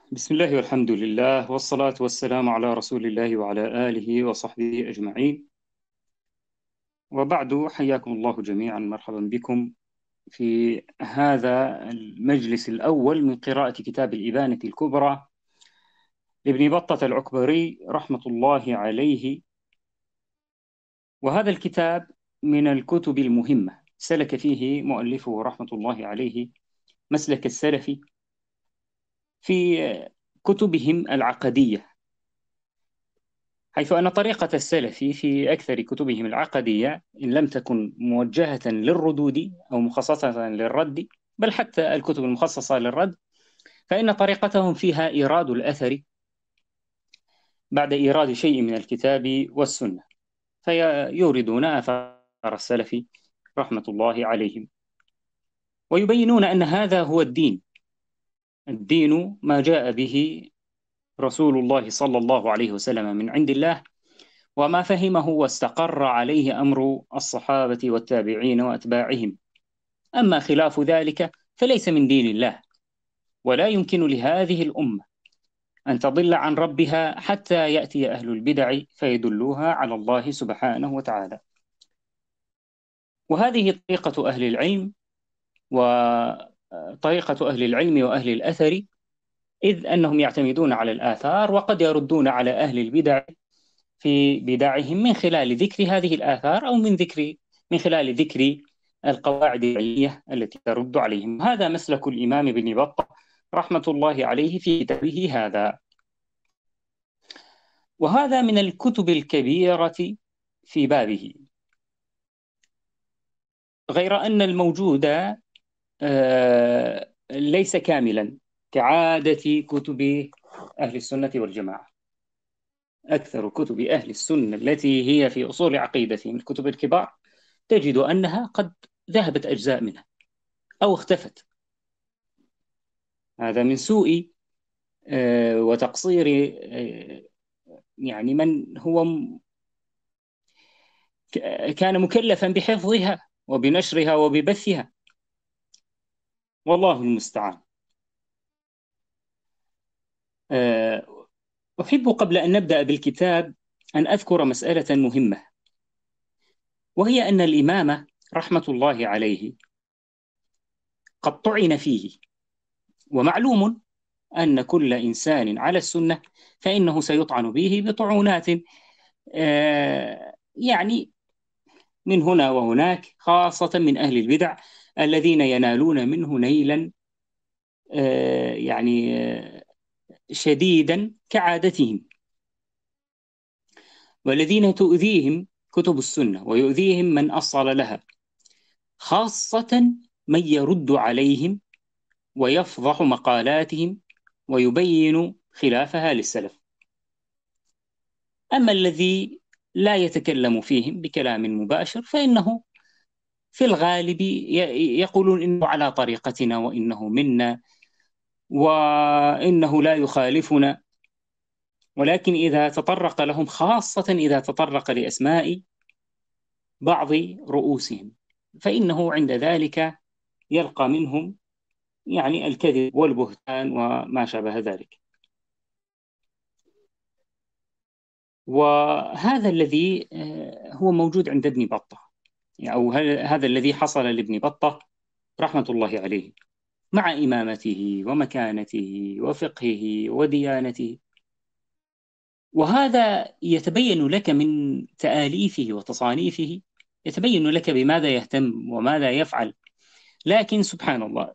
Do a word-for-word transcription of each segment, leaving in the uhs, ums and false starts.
بسم الله والحمد لله والصلاة والسلام على رسول الله وعلى آله وصحبه أجمعين. وبعد، حياكم الله جميعا، مرحبا بكم في هذا المجلس الأول من قراءة كتاب الإبانة الكبرى لابن بطة العكبري رحمة الله عليه. وهذا الكتاب من الكتب المهمة، سلك فيه مؤلفه رحمة الله عليه مسلك السلف في كتبهم العقدية، حيث أن طريقة السلف في أكثر كتبهم العقدية إن لم تكن موجهة للردود أو مخصصة للرد، بل حتى الكتب المخصصة للرد، فإن طريقتهم فيها إيراد الأثر بعد إيراد شيء من الكتاب والسنة، فيوردون آثار السلف رحمة الله عليهم، ويبينون أن هذا هو الدين. الدين ما جاء به رسول الله صلى الله عليه وسلم من عند الله، وما فهمه واستقر عليه أمر الصحابة والتابعين وأتباعهم. أما خلاف ذلك فليس من دين الله، ولا يمكن لهذه الأمة أن تضل عن ربها حتى يأتي أهل البدع فيدلوها على الله سبحانه وتعالى. وهذه طريقة أهل العلم، وطريقة أهل العلم وأهل الأثر، إذ أنهم يعتمدون على الآثار، وقد يردون على أهل البدع في بدعهم من خلال ذكر هذه الآثار، أو من ذكر من خلال ذكر القواعد العلمية التي ترد عليهم. هذا مسلك الإمام ابن بطة رحمة الله عليه في كتابه هذا. وهذا من الكتب الكبيرة في بابه، غير أن الموجود آه، ليس كاملا كعادة كتب أهل السنة والجماعة. أكثر كتب أهل السنة التي هي في أصول عقيدتهم الكتب الكبار تجد أنها قد ذهبت أجزاء منها أو اختفت. هذا من سوء آه، وتقصير آه، يعني من هو م- ك- كان مكلفا بحفظها وبنشرها وببثها، والله المستعان. آه، أحب قبل أن نبدأ بالكتاب أن أذكر مسألة مهمة، وهي أن الإمام رحمة الله عليه قد طعن فيه. ومعلوم أن كل إنسان على السنة فإنه سيطعن به بطعونات، آه، يعني من هنا وهناك، خاصة من أهل البدع الذين ينالون منه نيلا آه، يعني آه، شديدا كعادتهم، والذين تؤذيهم كتب السنة ويؤذيهم من أصل لها، خاصة من يرد عليهم ويفضح مقالاتهم ويبين خلافها للسلف. أما الذي لا يتكلم فيهم بكلام مباشر فإنه في الغالب ي- يقولون إنه على طريقتنا وإنه منا وإنه لا يخالفنا. ولكن إذا تطرق لهم، خاصة إذا تطرق لأسماء بعض رؤوسهم، فإنه عند ذلك يلقى منهم يعني الكذب والبهتان وما شابه ذلك. وهذا الذي آه، هو موجود عند ابن بطة، يعني أو هل- هذا الذي حصل لابن بطة رحمة الله عليه مع إمامته ومكانته وفقهه وديانته. وهذا يتبين لك من تآليفه وتصانيفه، يتبين لك بماذا يهتم وماذا يفعل. لكن سبحان الله،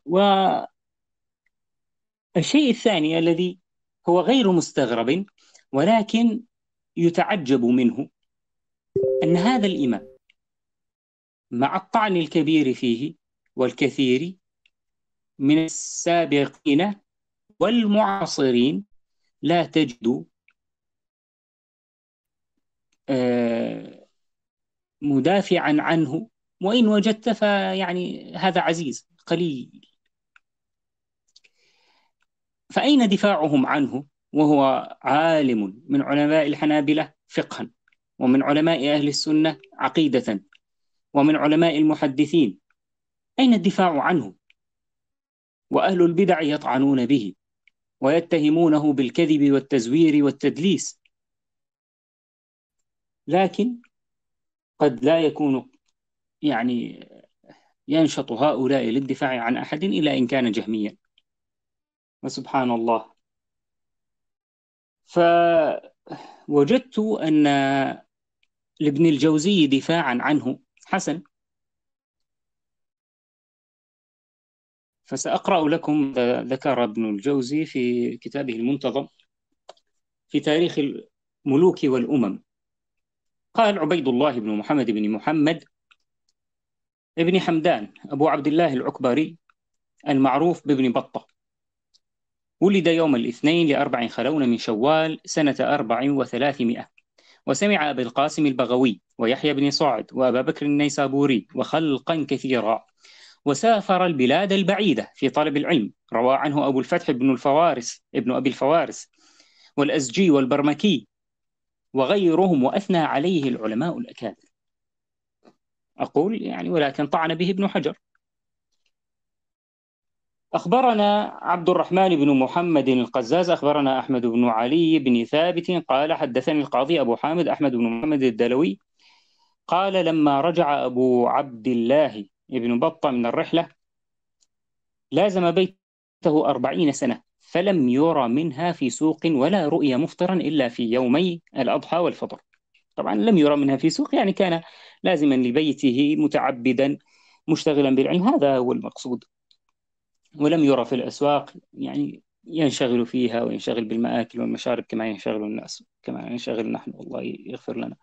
والشيء الثاني الذي هو غير مستغرب ولكن يتعجب منه، أن هذا الإمام مع الطعن الكبير فيه والكثير من السابقين والمعاصرين لا تجد آه، مدافعا عنه، وإن وجدت فيعني هذا عزيز قليل. فأين دفاعهم عنه وهو عالم من علماء الحنابلة فقها، ومن علماء أهل السنة عقيدة، ومن علماء المحدثين؟ أين الدفاع عنه؟ وأهل البدع يطعنون به ويتهمونه بالكذب والتزوير والتدليس، لكن قد لا يكون يعني ينشط هؤلاء للدفاع عن أحد إلا إن كان جهميا. وسبحان الله. فوجدت أن لابن الجوزي دفاعا عنه حسن، فسأقرأ لكم ذكر ابن الجوزي في كتابه المنتظم في تاريخ الملوك والأمم. قال: عبيد الله بن محمد بن محمد ابن حمدان أبو عبد الله العكبري المعروف بابن بطة، ولد يوم الاثنين لأربع خلون من شوال سنة أربع وثلاثمائة، وسمع أبي القاسم البغوي ويحيى بن صاعد وأبا بكر النيسابوري وخلقا كثيرا، وسافر البلاد البعيدة في طلب العلم. روى عنه أبو الفتح بن الفوارس ابن أبي الفوارس والأزجي والبرمكي وغيرهم، وأثنى عليه العلماء الأكابر. أقول يعني ولكن طعن به ابن حجر. أخبرنا عبد الرحمن بن محمد القزاز أخبرنا أحمد بن علي بن ثابت قال: حدثني القاضي أبو حامد أحمد بن محمد الدلوي قال: لما رجع أبو عبد الله ابن بطة من الرحلة لازم بيته أربعين سنة، فلم يرى منها في سوق ولا رؤي مفطرا إلا في يومي الأضحى والفطر. طبعا لم يرى منها في سوق يعني كان لازما لبيته متعبدا مشتغلا بالعلم، هذا هو المقصود. ولم يرى في الأسواق يعني ينشغل فيها وينشغل بالمآكل والمشارب كما ينشغل الناس، كما ينشغل نحن، الله يغفر لنا.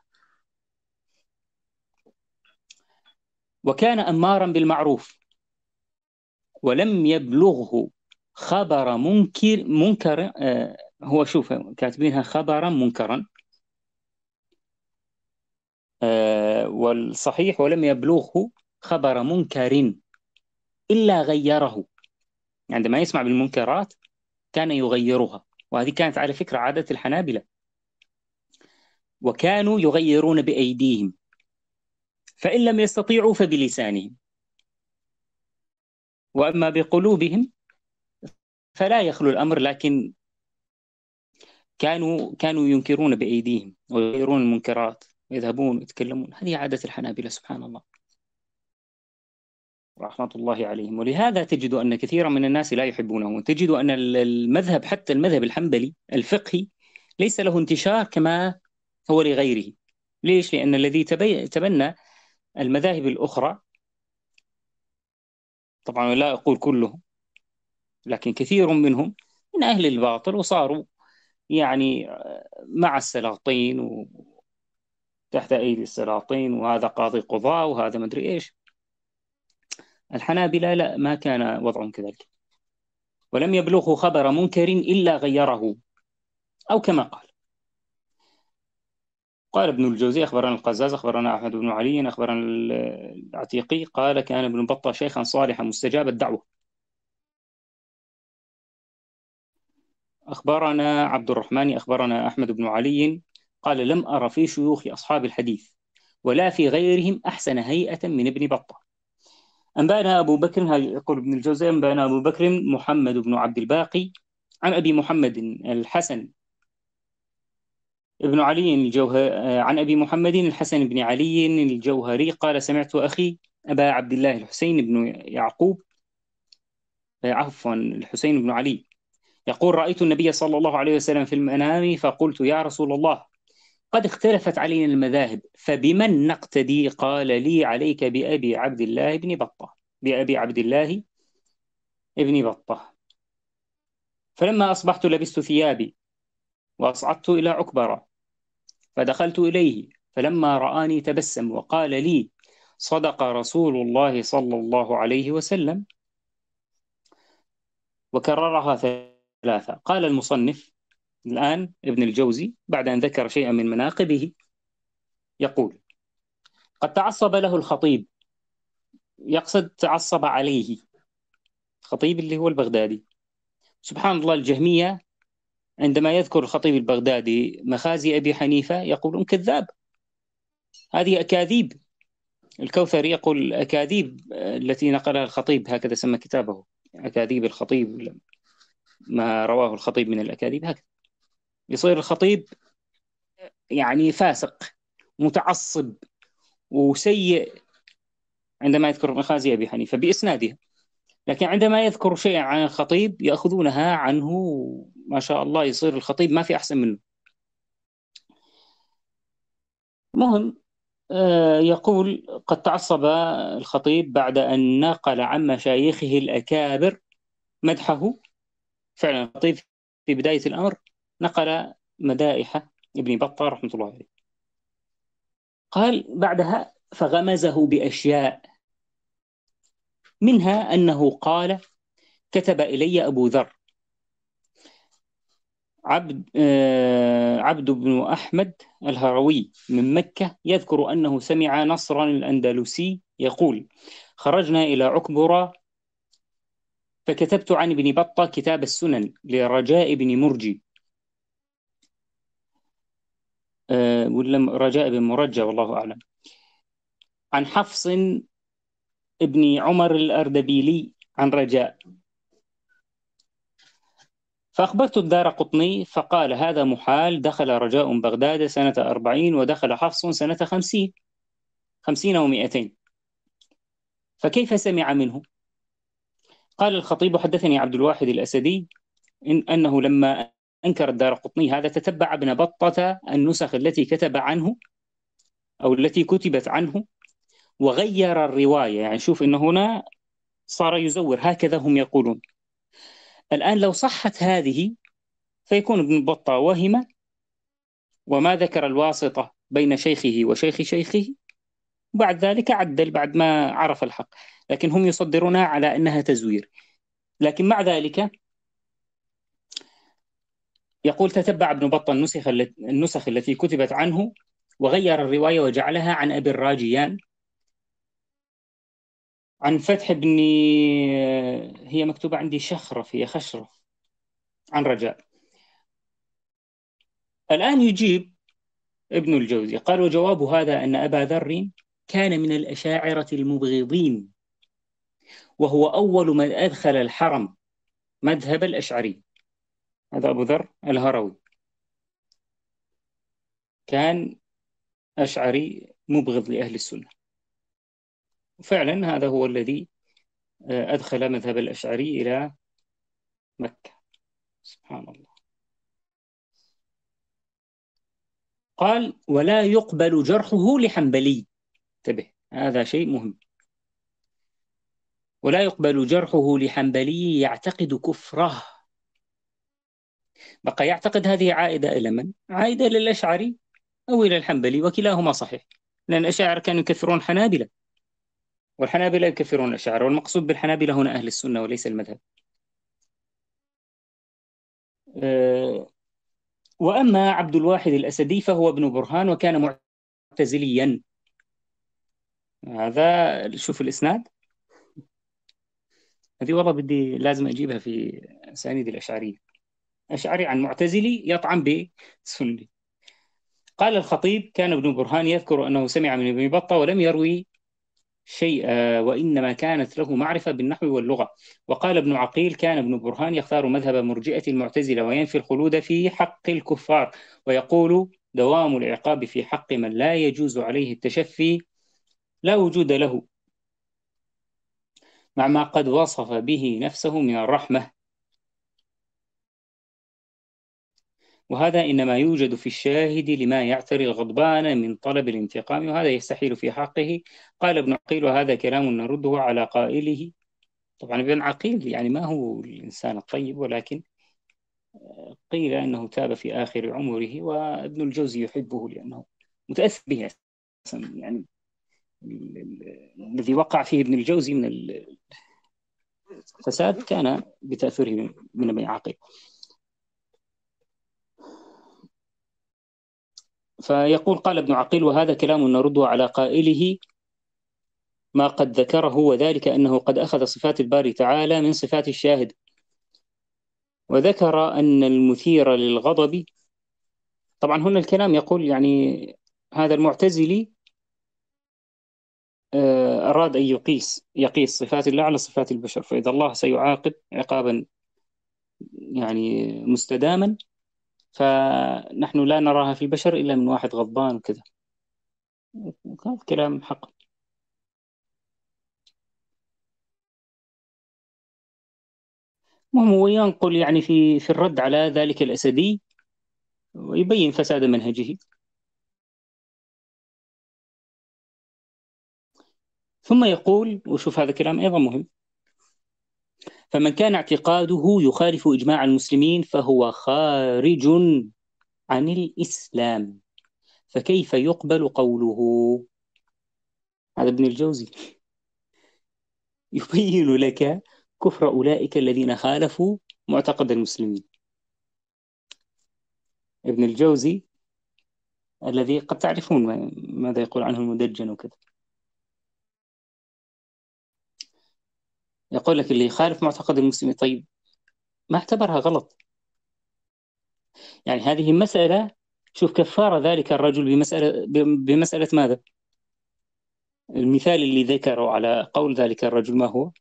وكان أمارا بالمعروف، ولم يبلغه خبر منكر منكر آه هو شوف كاتبينها خبرا منكرا، آه والصحيح ولم يبلغه خبر منكر إلا غيره. عندما يسمع بالمنكرات كان يغيرها، وهذه كانت على فكرة عادة الحنابلة، وكانوا يغيرون بأيديهم، فإن لم يستطيعوا فبلسانهم، وأما بقلوبهم فلا يخلو الأمر، لكن كانوا كانوا ينكرون بأيديهم ويغيرون المنكرات ويذهبون ويتكلمون. هذه عادة الحنابلة سبحان الله رحمة الله عليهم. ولهذا تجد أن كثيرا من الناس لا يحبونه، تجد أن المذهب حتى المذهب الحنبلي الفقهي ليس له انتشار كما هو لغيره. ليش؟ لأن الذي تبي... تبنى المذاهب الأخرى، طبعا لا أقول كلهم لكن كثير منهم من أهل الباطل، وصاروا يعني مع السلاطين وتحت أيدي السلاطين، وهذا قاضي قضاء وهذا مدري إيش. الحنابلة لا، ما كان وضعهم كذلك. ولم يبلغه خبر منكر إلا غيره، أو كما قال. قال ابن الجوزي: أخبرنا القزاز أخبرنا أحمد بن علي أخبرنا العتيقي قال: كان ابن بطة شيخا صالحا مستجاب الدعوة. أخبرنا عبد الرحمن أخبرنا أحمد بن علي قال: لم أرى في شيوخ أصحاب الحديث ولا في غيرهم أحسن هيئة من ابن بطة. أنبأنا أبو بكر، يقول ابن الجوزي: أنبأنا أبو بكر محمد بن عبد الباقي عن أبي محمد الحسن ابن علي الجوهر عن أبي محمد الحسن بن علي الجوهري قال: سمعت أخي أبا عبد الله الحسين بن يعقوب عفوا الحسين بن علي يقول: رأيت النبي صلى الله عليه وسلم في المنام فقلت: يا رسول الله، قد اختلفت علينا المذاهب فبمن نقتدي؟ قال لي: عليك بأبي عبد الله بن بطة بأبي عبد الله ابن بطة. فلما أصبحت لبست ثيابي وأصعدت إلى عكبرة فدخلت إليه، فلما رآني تبسم وقال لي: صدق رسول الله صلى الله عليه وسلم، وكررها ثلاثة. قال المصنف الآن ابن الجوزي بعد أن ذكر شيئا من مناقبه يقول: قد تعصب له الخطيب، يقصد تعصب عليه، خطيب اللي هو البغدادي. سبحان الله، الجهمية عندما يذكر الخطيب البغدادي مخازي أبي حنيفة يقولون كذاب، هذه أكاذيب. الكوثري يقول الأكاذيب التي نقلها الخطيب، هكذا سمى كتابه أكاذيب الخطيب. ما رواه الخطيب من الأكاذيب هكذا يصير الخطيب يعني فاسق متعصب وسيء عندما يذكر مخازي أبي حنيفة بإسنادها، لكن عندما يذكر شيئا عن الخطيب يأخذونها عنه، ما شاء الله يصير الخطيب ما في أحسن منه. مهم، آه، يقول قد تعصب الخطيب بعد أن نقل عن مشايخه الأكابر مدحه. فعلا الخطيب في بداية الأمر نقل مدائح ابن بطة رحمة الله عليه. قال بعدها فغمزه بأشياء، منها أنه قال كتب إلي أبو ذر عبد آه، عبد بن أحمد الهروي من مكة يذكر أنه سمع نصرا الأندلسي يقول خرجنا إلى عكبرى فكتبت عن ابن بطة كتاب السنن لرجاء بن مرجي، آه، ولا رجاء بن مرجى والله أعلم، عن حفص ابن عمر الأردبيلي عن رجاء، فأخبرت الدار قطني فقال هذا محال، دخل رجاء بغداد سنة أربعين ودخل حفص سنة خمسين خمسين ومائتين، فكيف سمع منه؟ قال الخطيب حدثني عبد الواحد الأسدي إن أنه لما أنكر الدار قطني هذا تتبع ابن بطة النسخ التي كتب عنه أو التي كتبت عنه وغير الرواية. يعني شوف إنه هنا صار يزور، هكذا هم يقولون. الآن لو صحت هذه فيكون ابن بطة وهم وما ذكر الواسطة بين شيخه وشيخ شيخه، وبعد ذلك عدل بعد ما عرف الحق، لكن هم يصدرونها على أنها تزوير. لكن مع ذلك يقول تتبع ابن بطة النسخ التي, النسخ التي كتبت عنه وغير الرواية وجعلها عن أبي الراجيان عن فتح بن، هي مكتوبة عندي شخرف، هي خشرف، عن رجاء. الآن يجيب ابن الجوزي قال وجواب هذا أن أبا ذر كان من الأشاعرة المبغضين، وهو أول من أدخل الحرم مذهب الأشعري. هذا أبو ذر الهروي كان أشعري مبغض لأهل السنة، فعلا هذا هو الذي أدخل مذهب الأشعري إلى مكة، سبحان الله. قال ولا يقبل جرحه لحنبلي، انتبه هذا شيء مهم، ولا يقبل جرحه لحنبلي يعتقد كفره. بقى يعتقد هذه عائدة إلى من؟ عائدة للأشعري أو إلى الحنبلي، وكلاهما صحيح، لأن الأشاعرة كانوا يكفرون حنابلة والحنابلة يكفرون الأشاعرة، والمقصود بالحنابلة هنا أهل السنة وليس المذهب. أه وأما عبد الواحد الأسدي فهو ابن برهان وكان معتزليا. هذا شوف الإسناد، هذه والله بدي لازم أجيبها في أسانيد الأشعرية، أشعري عن معتزلي يطعن بسني. قال الخطيب كان ابن برهان يذكر أنه سمع من ابن بطة ولم يروي شيئا، وإنما كانت له معرفة بالنحو واللغة. وقال ابن عقيل كان ابن برهان يختار مذهب مرجئة المعتزلة وينفي الخلود في حق الكفار، ويقول دوام العقاب في حق من لا يجوز عليه التشفي لا وجود له، مع ما قد وصف به نفسه من الرحمة، وهذا إنما يوجد في الشاهد لما يعتري الغضبان من طلب الانتقام، وهذا يستحيل في حقه. قال ابن عقيل وهذا كلام نرده على قائله. طبعا ابن عقيل يعني ما هو الإنسان الطيب، ولكن قيل أنه تاب في آخر عمره، وابن الجوزي يحبه لأنه متأثر به يعني. الذي وقع فيه ابن الجوزي من الفساد كان بتأثره من ابن عقيل. فيقول قال ابن عقيل وهذا كلام نرده على قائله ما قد ذكره، وذلك أنه قد أخذ صفات الباري تعالى من صفات الشاهد، وذكر أن المثير للغضب. طبعا هنا الكلام يقول يعني هذا المعتزلي أراد أن يقيس يقيس صفات الله على صفات البشر، فإذا الله سيعاقب عقابا يعني مستداما، فنحن لا نراها في البشر إلا من واحد غضبان وكذا. وكان كلام حق. المهم هو ينقل يعني في في الرد على ذلك الأسدي، ويبين فساد منهجه. ثم يقول، وشوف هذا الكلام أيضا مهم: فمن كان اعتقاده يخالف إجماع المسلمين فهو خارج عن الإسلام، فكيف يقبل قوله؟ هذا ابن الجوزي يبين لك كفر أولئك الذين خالفوا معتقد المسلمين. ابن الجوزي الذي قد تعرفون ماذا يقول عنه المدجن وكذا، يقول لك اللي يخالف معتقد المسلمين، طيب ما اعتبرها غلط؟ يعني هذه مسألة، شوف كفار ذلك الرجل بمسألة بمسألة ماذا؟ المثال اللي ذكره على قول ذلك الرجل ما هو؟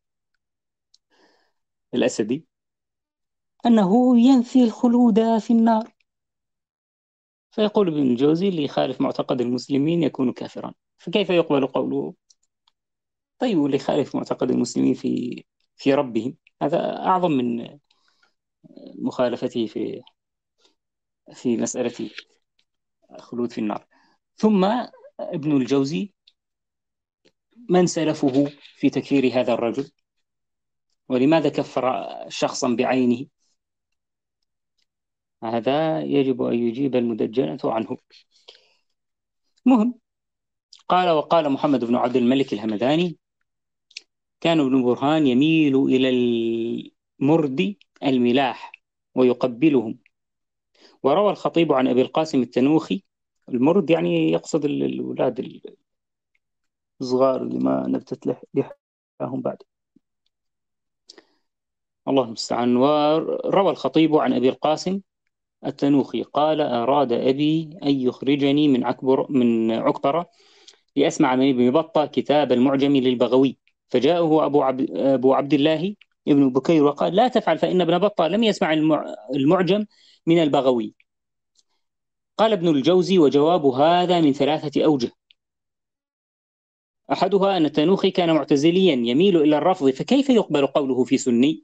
الأسدي، أنه ينفي الخلود في النار. فيقول ابن الجوزي اللي يخالف معتقد المسلمين يكون كافرا، فكيف يقبل قوله؟ طيب واللي يخالف معتقد المسلمين في في ربهم هذا أعظم من مخالفته في في مسألة الخلود في النار. ثم ابن الجوزي من سلفه في تكفير هذا الرجل؟ ولماذا كفر شخصا بعينه؟ هذا يجب أن يجيب المدجنة عنه. مهم. قال: وقال محمد بن عبد الملك الهمداني: كان ابن برهان يميل إلى المرد الملاح ويقبلهم. وروى الخطيب عن أبي القاسم التنوخي، المرد يعني يقصد الأولاد الصغار اللي ما نبتت لحاهم بعد، الله المستعان. وروى الخطيب عن أبي القاسم التنوخي قال: أراد أبي أن يخرجني من عكبر من عكبرة لأسمع من ابن بطة كتاب المعجم للبغوي، فجاءه أبو عبد, أبو عبد الله ابن بكير وقال: لا تفعل، فإن ابن بطة لم يسمع المعجم من البغوي. قال ابن الجوزي: وجواب هذا من ثلاثة أوجه: أحدها أن التنوخي كان معتزليا يميل إلى الرفض، فكيف يقبل قوله في سني؟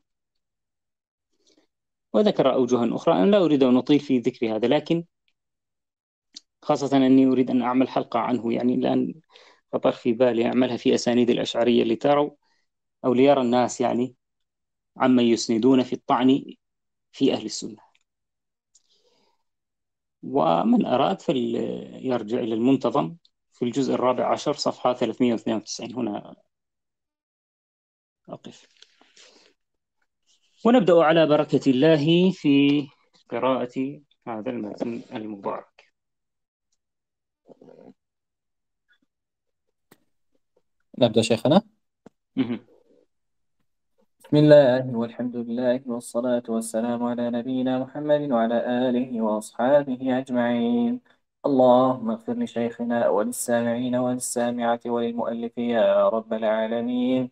وذكر أوجها أخرى. أنا لا أريد أن أطيل في ذكر هذا، لكن خاصة أني أريد أن أعمل حلقة عنه، يعني الآن خطر في بالي أعملها في أسانيد الأشعرية لتروا أو ليرى الناس يعني عما يسندون في الطعن في أهل السنة. ومن أراد فليرجع إلى المنتظم في الجزء الرابع عشر صفحة ثلاثمئة واثنين وتسعين. هنا أقف، ونبدأ على بركة الله في قراءة هذا المتن المبارك. نبدأ شيخنا. بسم الله والحمد لله والصلاة والسلام على نبينا محمد وعلى آله وأصحابه أجمعين. اللهم اغفر لشيخنا وللسامعين وللسامعة وللمؤلف يا رب العالمين.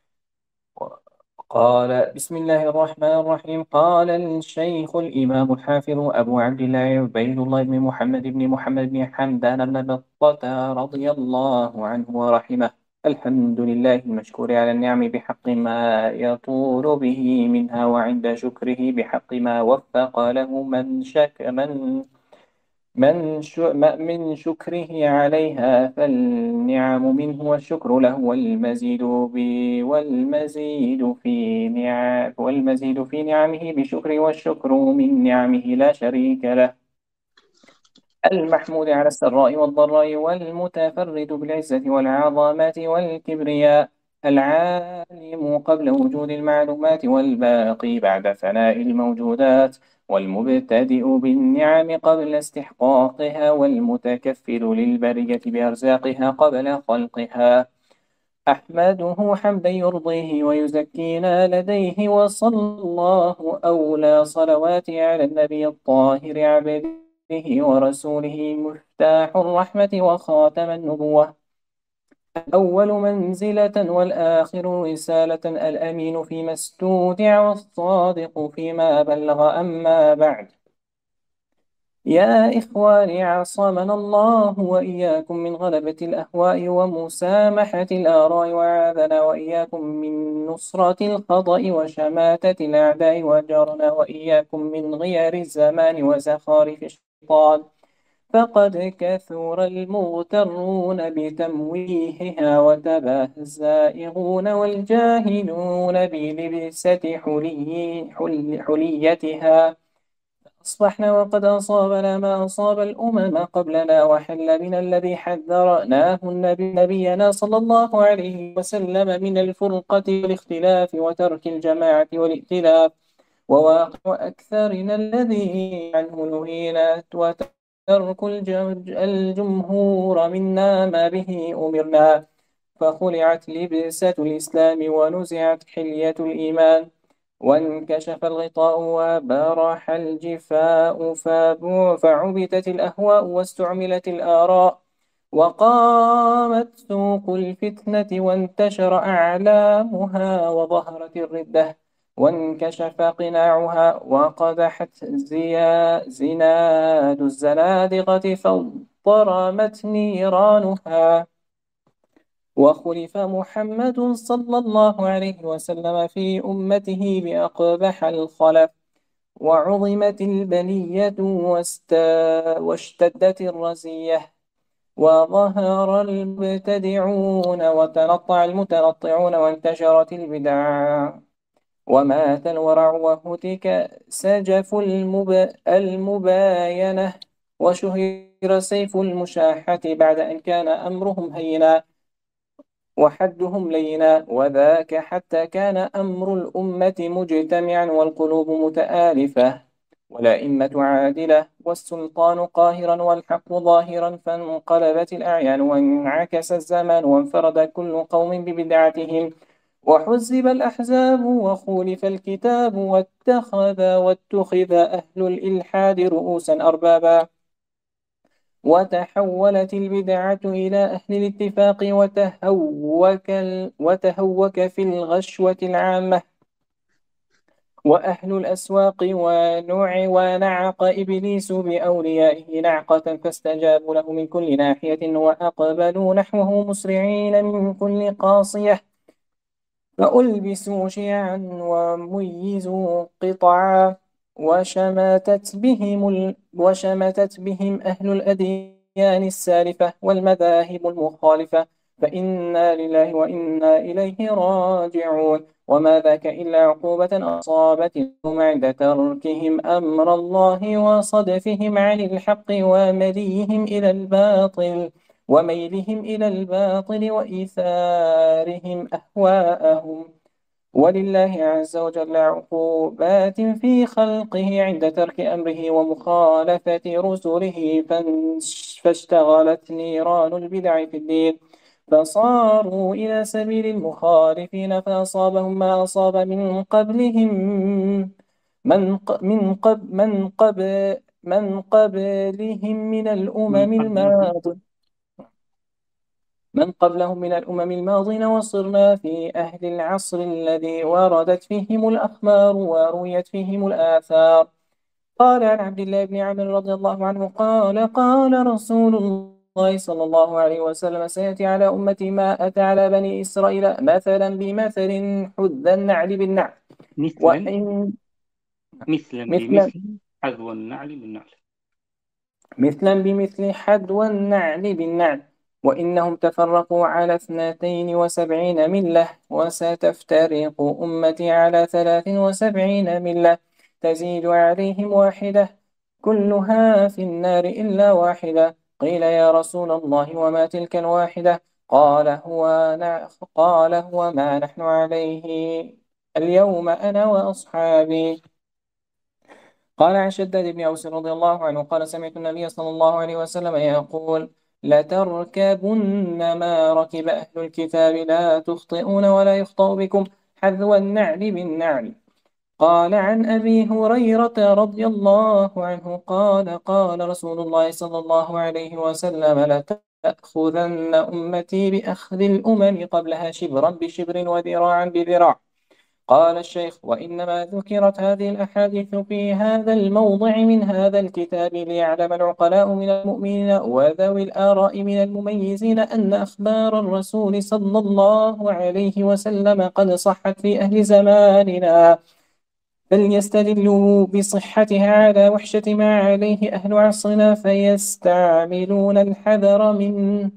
قال: بسم الله الرحمن الرحيم. قال الشيخ الإمام الحافظ أبو عبد الله عبيد الله بن محمد بن محمد بن حمدان بن بطة رضي الله عنه ورحمه: الحمد لله المشكور على النعم بحق ما يطول به منها، وعند شكره بحق ما وفق له من شك من من شو- من شكره عليها، فالنعم منه والشكر له، والمزيد ب- والمزيد في نعم والمزيد في نعمه بشكر، والشكر من نعمه لا شريك له، المحمود على السراء والضراء، والمتفرد بالعزة والعظمة والكبرياء، العالم قبل وجود المعلومات، والباقي بعد فناء الموجودات، والمبتدئ بالنعم قبل استحقاقها، والمتكفل للبرية بأرزاقها قبل خلقها. أحمده حمدا يرضيه ويزكينا لديه، وصلى الله أولى صلواتي على النبي الطاهر عبده ورسوله مفتاح الرحمة وخاتم النبوة، الأول منزلة والآخر رسالة، الأمين فيما استودع والصادق فيما بلغ. أما بعد، يا إخواني، عصمنا الله وإياكم من غلبة الأهواء ومسامحة الآراء، وعاذنا وإياكم من نصرة الخطأ وشماتة الأعداء، وجرنا وإياكم من غير الزمان وزخارف الشيطان. فقد كثر المغترون بتمويهها، وتباه الزائغون والجاهلون بلبسة حلي حلي حليتها. أصبحنا وقد أصابنا ما أصاب الأمم قبلنا، وحل بنا الذي حذرناه النبي نبينا صلى الله عليه وسلم من الفرقة والاختلاف وترك الجماعة والائتلاف. وواقع أكثرنا الذي عنه نهينا، وترك الج- الجمهور منا ما به أمرنا. فخلعت لبسة الإسلام ونزعت حلية الإيمان، وانكشف الغطاء وبرح الجفاء، فب- فعبدت الأهواء واستعملت الآراء، وقامت سوق الفتنة وانتشر أعلامها، وظهرت الردة وانكشف قناعها، وقدحت زيا زناد الزنادقة فاضطرمت نيرانها. وخلف محمد صلى الله عليه وسلم في أمته بأقبح الخلف، وعظمت البلية واست... واشتدت الرزية، وظهر المبتدعون وتنطع المتنطعون، وانتشرت البدع، ومات الورع، وهتك سجف المب... المباينة، وشهر سيف المشاحة بعد أن كان أمرهم هينا وحدهم لينا. وذاك حتى كان أمر الأمة مجتمعا والقلوب متآلفة، والأئمة عادلة والسلطان قاهرا والحق ظاهرا، فانقلبت الأعيان وانعكس الزمان، وانفرد كل قوم ببدعتهم، وحزب الأحزاب وخولف الكتاب، واتخذ واتخذ أهل الإلحاد رؤوسا أربابا، وتحولت البدعة إلى أهل الاتفاق، وتهوك, ال- وتهوك في الغشوة العامة، وأهل الأسواق، ونوع ونعق إبليس بأوليائه نعقة، فاستجابوا له من كل ناحية، وأقبلوا نحوه مسرعين من كل قاصية، فألبسوا شيعا وميزوا قطعا، وشماتت بهم ال... وشمتت بهم أهل الأديان السالفة والمذاهب المخالفة، فإنا لله وإنا إليه راجعون. وما ذاك إلا عقوبة أصابتهم عند تركهم أمر الله وصدفهم عن الحق ومديهم إلى الباطل وميلهم إلى الباطل وإيثارهم أهواءهم. ولله عز وجل عقوبات في خلقه عند ترك أمره ومخالفة رسله، فانش- فاشتغلت نيران البدع في الدين، فصاروا إلى سبيل المخالفين، فأصابهم ما أصاب من قبلهم من ق- من قبل من قبل من قبلهم من من الأمم قبلهم. الماضية من قبلهم من الأمم الماضين، وصرنا في أهل العصر الذي وردت فيهم الأخبار ورويت فيهم الآثار. قال عن عبد الله بن عمرو رضي الله عنه قال قال رسول الله صلى الله عليه وسلم: سيأتي على أمتي ما أتى على بني إسرائيل مثلا بمثل، حذ النعل بالنعل، مثلا وإن مثلا مثلا بمثل حذو النعل بالنعل. مثلا بمثل حدوى النعل بالنعل. وإنهم تفرقوا على اثنتين وسبعين ملة، وستفترق أمتي على ثلاث وسبعين ملة، تزيد عليهم واحدة كلها في النار إلا واحدة. قيل يا رسول الله وما تلك الواحدة؟ قال هو نع... قال هو ما نحن عليه اليوم أنا وأصحابي. قال عن شداد بن أوس رضي الله عنه قال: سمعت النبي صلى الله عليه وسلم يقول: لتركبن ما ركب أهل الكتاب، لا تخطئون ولا يخطأ بكم، حذو النعل بالنعل. قال عن أبي هريرة رضي الله عنه قال قال رسول الله صلى الله عليه وسلم: لا تأخذن أمتي بأخذ الأمم قبلها شبرا بشبر وذراعا بذراع. قال الشيخ: وإنما ذكرت هذه الأحاديث في هذا الموضع من هذا الكتاب ليعلم العقلاء من المؤمنين وذوي الآراء من المميزين أن أخبار الرسول صلى الله عليه وسلم قد صحت في أهل زماننا، فليستدلوا بصحتها على وحشة ما عليه أهل عصرنا فيستعملون الحذر من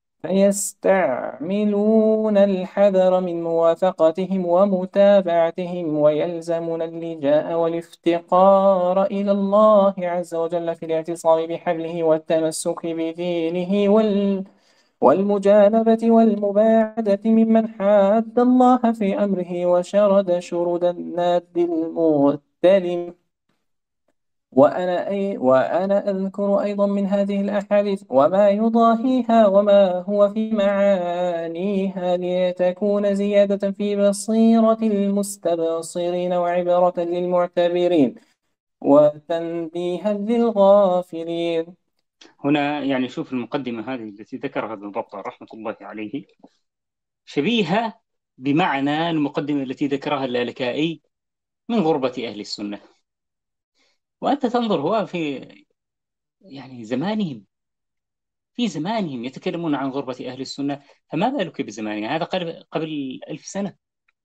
فيستعملون الحذر من موافقتهم ومتابعتهم، ويلزمون اللجاء والافتقار إلى الله عز وجل في الاعتصام بحبله والتمسك بدينه وال والمجانبة والمباعدة ممن حاد الله في أمره وشرد شرود الناد المغتلم. وأنا, أي وأنا أذكر أيضا من هذه الأحاديث وما يضاهيها وما هو في معانيها لتكون زيادة في بصيرة المستبصرين وعبرة للمعتبرين وتنبيها للغافلين. هنا يعني شوف المقدمة هذه التي ذكرها ابن بطة رحمة الله عليه شبيهة بمعنى المقدمة التي ذكرها اللالكائي من غربة أهل السنة. وأنت تنظر هو في يعني زمانهم في زمانهم يتكلمون عن غربة أهل السنة، فما بالك بزماننا هذا قبل قبل ألف سنة.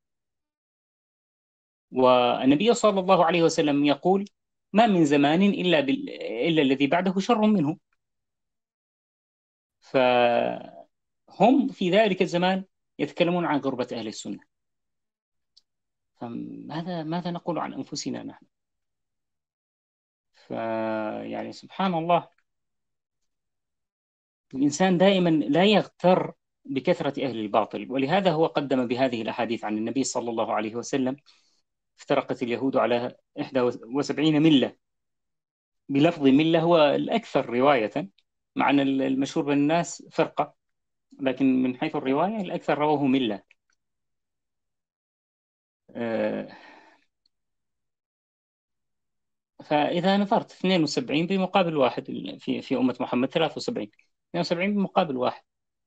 والنبي صلى الله عليه وسلم يقول: ما من زمان إلا, بال... إلا الذي بعده شر منه. فهم في ذلك الزمان يتكلمون عن غربة أهل السنة، فماذا ماذا نقول عن أنفسنا نحن؟ فيعني سبحان الله، الإنسان دائما لا يغتر بكثرة أهل الباطل، ولهذا هو قدم بهذه الأحاديث عن النبي صلى الله عليه وسلم: افترقت اليهود على إحدى وسبعين ملة، بلفظ ملة هو الأكثر رواية، مع أن المشهور بين الناس فرقة، لكن من حيث الرواية الأكثر رواه ملة. آه، فإذا نظرت اثنين وسبعين بمقابل واحد في في أمة محمد ثلاثة وسبعين، اثنين وسبعين بمقابل واحد.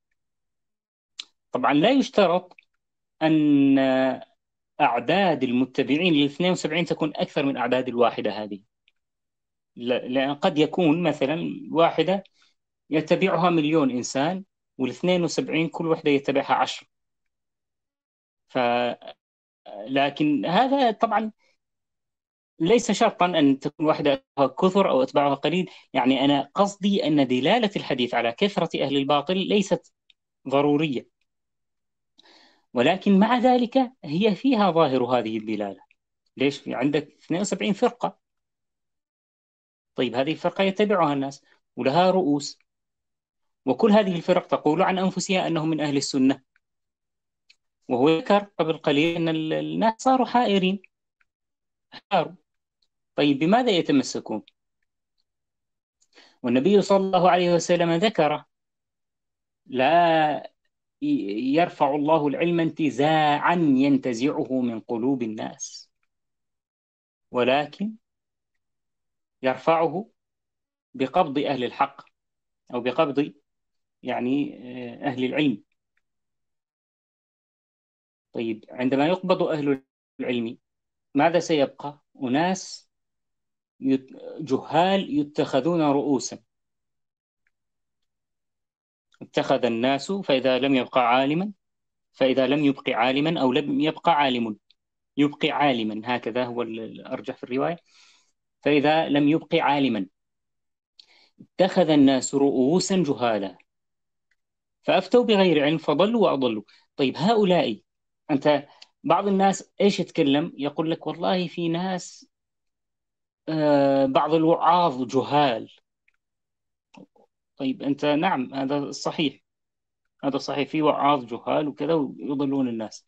طبعا لا يشترط أن أعداد المتبعين لل اثنين وسبعين تكون أكثر من أعداد الواحدة هذه، لأن قد يكون مثلا واحدة يتبعها مليون إنسان وال اثنين وسبعين كل واحدة يتبعها عشر. ف لكن هذا طبعا ليس شرطا أن تكون واحدة كثر أو أتباعها قليل. يعني أنا قصدي أن دلالة الحديث على كثرة أهل الباطل ليست ضرورية، ولكن مع ذلك هي فيها ظاهر هذه الدلالة. ليش؟ في عندك اثنين وسبعين فرقة، طيب هذه الفرقة يتبعها الناس ولها رؤوس، وكل هذه الفرق تقول عن أنفسها أنهم من أهل السنة. وهو ذكر قبل قليل أن الناس صاروا حائرين، حاروا. طيب بماذا يتمسكون؟ والنبي صلى الله عليه وسلم ذكر: لا يرفع الله العلم انتزاعا ينتزعه من قلوب الناس، ولكن يرفعه بقبض أهل الحق، أو بقبض يعني أهل العلم. طيب عندما يقبض أهل العلم ماذا سيبقى؟ أناس جهال يتخذون رؤوسا. اتخذ الناس، فإذا لم يبقى عالما فإذا لم يبق عالما أو لم يبقى عالم يبقي عالما، هكذا هو الأرجح في الرواية. فإذا لم يبق عالما اتخذ الناس رؤوسا جهالا فأفتوا بغير علم فضلوا وأضلوا. طيب هؤلاء، أنت بعض الناس إيش يتكلم؟ يقول لك والله في ناس آه بعض الوعاظ جهال. طيب أنت نعم، هذا صحيح، هذا صحيح، في وعاظ جهال وكذا ويضلون الناس،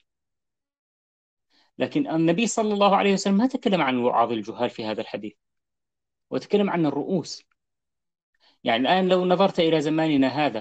لكن النبي صلى الله عليه وسلم ما تكلم عن وعاظ الجهال في هذا الحديث، وتكلم عن الرؤوس. يعني الآن لو نظرت إلى زماننا هذا،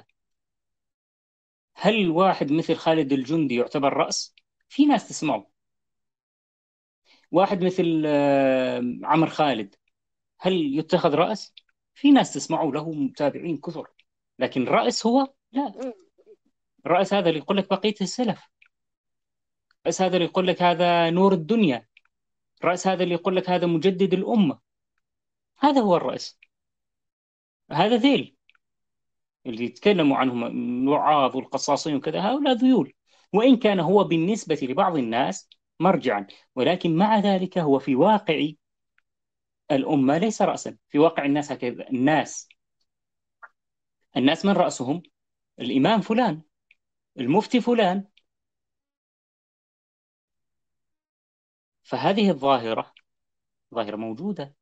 هل واحد مثل خالد الجندي يعتبر رأس؟ في ناس تسمعه، واحد مثل آه، عمرو خالد، هل يتخذ رأس؟ في ناس تسمعوا له متابعين كثر، لكن الرأس هو لا. الرأس هذا اللي يقول لك بقية السلف، الرأس هذا اللي يقول لك هذا نور الدنيا، الرأس هذا اللي يقول لك هذا مجدد الأمة. هذا هو الرأس. هذا ذيل اللي يتكلموا عنهم الوعاظ والقصاصين وكذا، هؤلاء ذيول. وإن كان هو بالنسبة لبعض الناس مرجعا، ولكن مع ذلك هو في واقع الأمة ليس رأسا. في واقع الناس هكذا. الناس الناس من رأسهم؟ الإمام فلان، المفتي فلان. فهذه الظاهرة ظاهرة موجودة.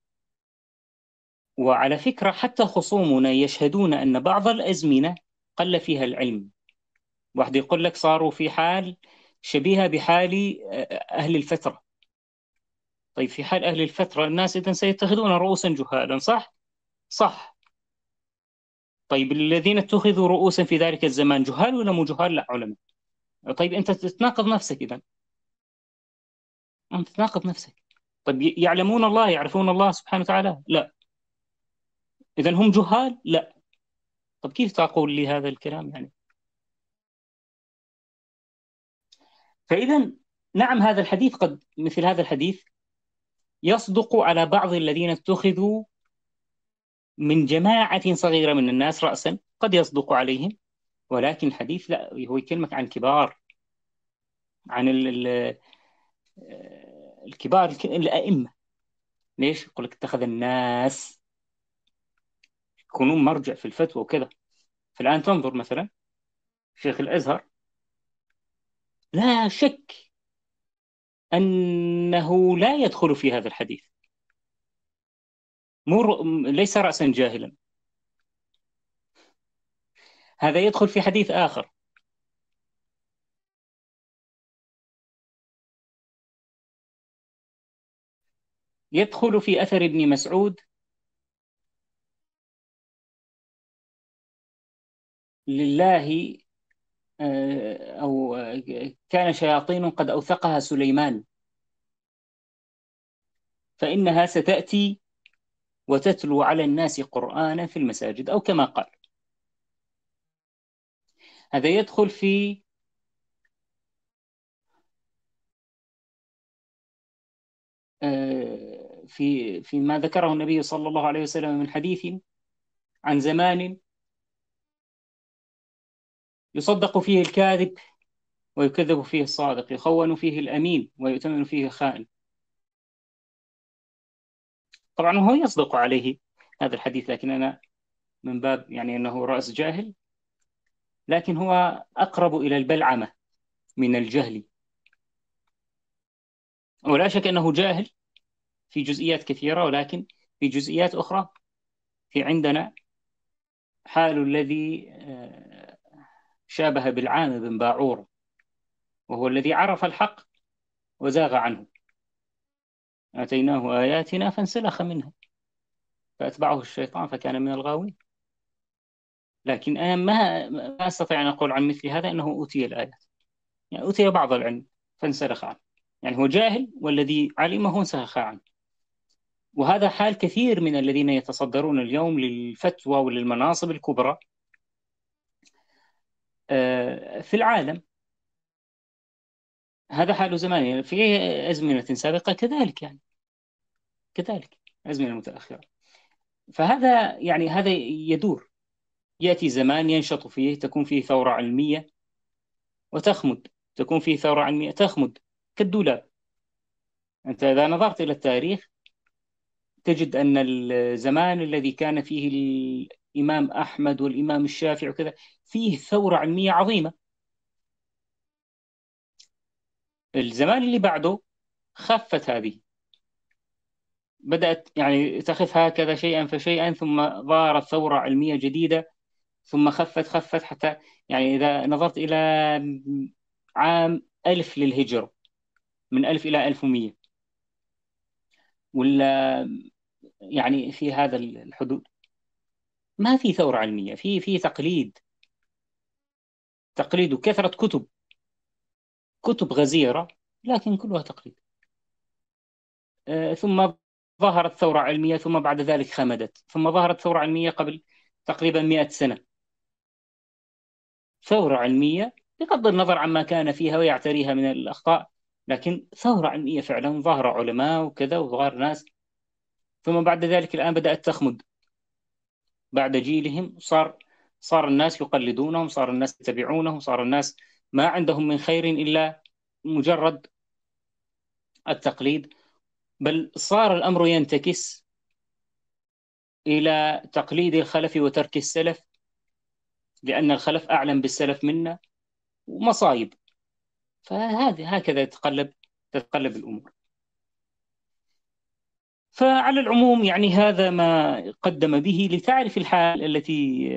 وعلى فكرة حتى خصومنا يشهدون أن بعض الأزمنة قل فيها العلم. واحد يقول لك صاروا في حال شبيهة بحال أهل الفترة. طيب في حال أهل الفترة الناس إذن سيتخذون رؤوسا جهالا، صح؟ صح. طيب الذين اتخذوا رؤوسا في ذلك الزمان جهال ولا مو جهال؟ لا، علماء. طيب أنت تتناقض نفسك إذن. أنت تتناقض نفسك. طيب يعلمون الله، يعرفون الله سبحانه وتعالى؟ لا. إذن هم جهال؟ لا. طب كيف تقول لي هذا الكلام يعني؟ فإذا نعم، هذا الحديث قد مثل هذا الحديث يصدق على بعض الذين اتخذوا من جماعة صغيرة من الناس رأسا، قد يصدق عليهم. ولكن الحديث لا، هو يكلمك عن كبار، عن ال ال الكبار الأئمة. ليش؟ يقول لك اتخذ الناس يكونون مرجع في الفتوى وكذا. فالآن تنظر مثلا شيخ الأزهر، لا شك أنه لا يدخل في هذا الحديث. مو ليس رأسا جاهلا، هذا يدخل في حديث آخر. يدخل في أثر ابن مسعود: لله آه، أو آه، كان شياطين قد أوثقها سليمان، فإنها ستأتي وتتلو على الناس قرآنا في المساجد، أو كما قال. هذا يدخل في آه، في فيما ذكره النبي صلى الله عليه وسلم من حديث عن زمان يصدق فيه الكاذب ويكذب فيه الصادق، يخون فيه الأمين ويؤتمن فيه الخائن. طبعا هو يصدق عليه هذا الحديث، لكن أنا من باب يعني أنه رأس جاهل، لكن هو أقرب إلى البلعمة من الجهل. ولا شك أنه جاهل في جزئيات كثيرة، ولكن في جزئيات أخرى في عندنا حال الذي آه، شابه بالعام بن باعور، وهو الذي عرف الحق وزاغ عنه. آتيناه آياتنا فانسلخ منها فأتبعه الشيطان فكان من الغاوين. لكن أنا ما ما أستطيع أن أقول عن مثل هذا أنه أوتي الآيات، يعني أوتي بعض العلم فانسلخ عنه. يعني هو جاهل والذي علمه انسلخ عنه. وهذا حال كثير من الذين يتصدرون اليوم للفتوى وللمناصب الكبرى آه، في العالم. هذا حال زمان، يعني في أزمنة سابقة كذلك، يعني كذلك أزمنة متأخرة. فهذا يعني هذا يدور. يأتي زمان ينشط فيه، تكون فيه ثورة علمية وتخمد، تكون فيه ثورة علمية تخمد كالدولاب. أنت إذا نظرت إلى التاريخ تجد أن الزمان الذي كان فيه الإمام أحمد والإمام الشافعي وكذا فيه ثورة علمية عظيمة. الزمان اللي بعده خفت هذه، بدأت يعني تخف هكذا شيئا فشيئا، ثم ظهرت ثورة علمية جديدة، ثم خفت خفت حتى يعني إذا نظرت إلى عام ألف للهجرة، من ألف إلى ألف ومية، ولا يعني في هذا الحدود، ما في ثورة علمية، في في تقليد. تقليد وكثرة كتب، كتب غزيرة، لكن كلها تقليد. آه، ثم ظهرت ثورة علمية، ثم بعد ذلك خمدت، ثم ظهرت ثورة علمية قبل تقريبا مئة سنة. ثورة علمية بغض النظر عما كان فيها ويعتريها من الأخطاء، لكن ثورة علمية فعلا، ظهر علماء وكذا وظهر ناس. ثم بعد ذلك الآن بدأت تخمد بعد جيلهم، صار صار الناس يقلدونهم، صار الناس يتبعونهم، صار الناس ما عندهم من خير إلا مجرد التقليد. بل صار الأمر ينتكس إلى تقليد الخلف وترك السلف، لأن الخلف أعلم بالسلف منا، ومصايب. فهذه هكذا تتقلب تتقلب الأمور. فعلى العموم يعني هذا ما قدم به لتعرف الحال التي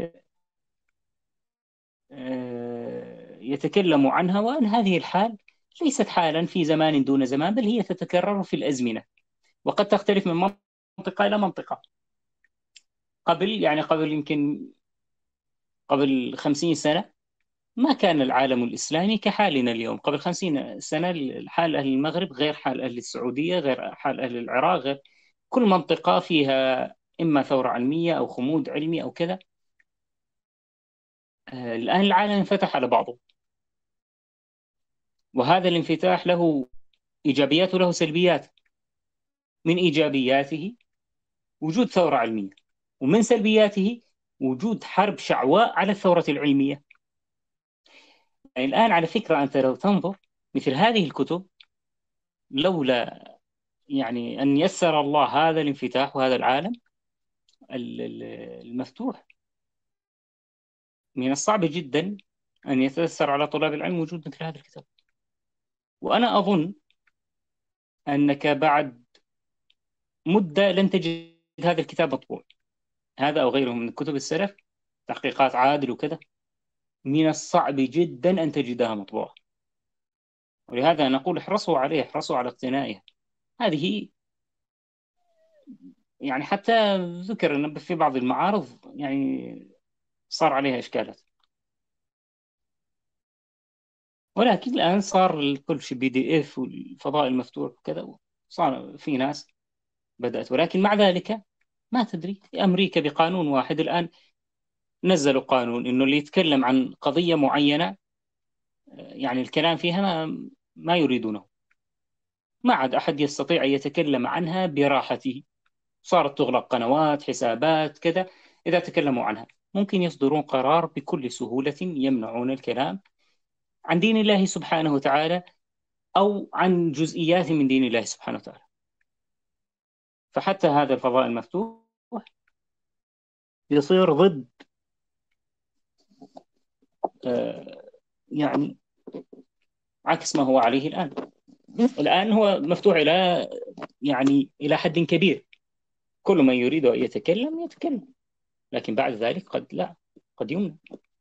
آه، يتكلم عنها، وأن هذه الحال ليست حالا في زمان دون زمان، بل هي تتكرر في الأزمنة، وقد تختلف من منطقة إلى منطقة. قبل يعني قبل يمكن قبل خمسين سنة ما كان العالم الإسلامي كحالنا اليوم. قبل خمسين سنة حال أهل المغرب غير حال أهل السعودية، غير حال أهل العراق، غير كل منطقة فيها إما ثورة علمية أو خمود علمي أو كذا. آه، الآن العالم انفتح على بعضه، وهذا الانفتاح له إيجابيات وله سلبيات. من إيجابياته وجود ثورة علمية، ومن سلبياته وجود حرب شعواء على الثورة العلمية. يعني الآن على فكرة أنت لو تنظر مثل هذه الكتب، لولا يعني أن يسر الله هذا الانفتاح وهذا العالم المفتوح، من الصعب جدا أن يتيسر على طلاب العلم وجود مثل هذا الكتاب. وأنا أظن أنك بعد مدة لن تجد هذا الكتاب مطبوع، هذا أو غيره من كتب السلف، تحقيقات عادل وكذا، من الصعب جدا أن تجدها مطبوعة. ولهذا نقول احرصوا عليه، احرصوا على اقتنائه. هذه يعني حتى ذكر أن في بعض المعارض يعني صار عليها إشكالات، ولكن الآن صار كل شيء بي دي إف والفضاء المفتوح وكذا، صار في ناس بدأت. ولكن مع ذلك ما تدري، أمريكا بقانون واحد الآن نزلوا قانون إنه اللي يتكلم عن قضية معينة يعني الكلام فيها ما, ما يريدونه، ما عاد أحد يستطيع أن يتكلم عنها براحته. صارت تغلق قنوات، حسابات كذا إذا تكلموا عنها. ممكن يصدرون قرار بكل سهولة يمنعون الكلام عن دين الله سبحانه وتعالى، أو عن جزئيات من دين الله سبحانه وتعالى. فحتى هذا الفضاء المفتوح يصير ضد آه، يعني عكس ما هو عليه الآن. الآن هو مفتوح إلى يعني إلى حد كبير، كل من يريد أن يتكلم يتكلم، لكن بعد ذلك قد لا، قد يمنع.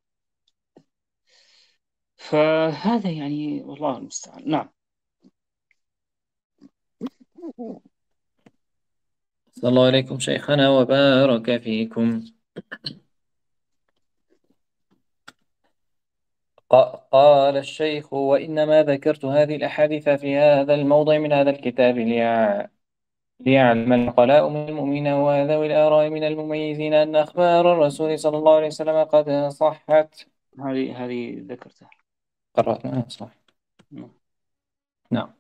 فهذا يعني والله المستعان. نعم. صلى الله عليكم شيخنا وبارك فيكم. ق- قال الشيخ: وإنما ذكرت هذه الأحاديث في هذا الموضع من هذا الكتاب ليع... ليعلم العقلاء من المؤمنين وذوي الآراء من المميزين أن أخبار الرسول صلى الله عليه وسلم قد صحت. هذه هذه ذكرتها. قرأتها صح. نعم. نعم.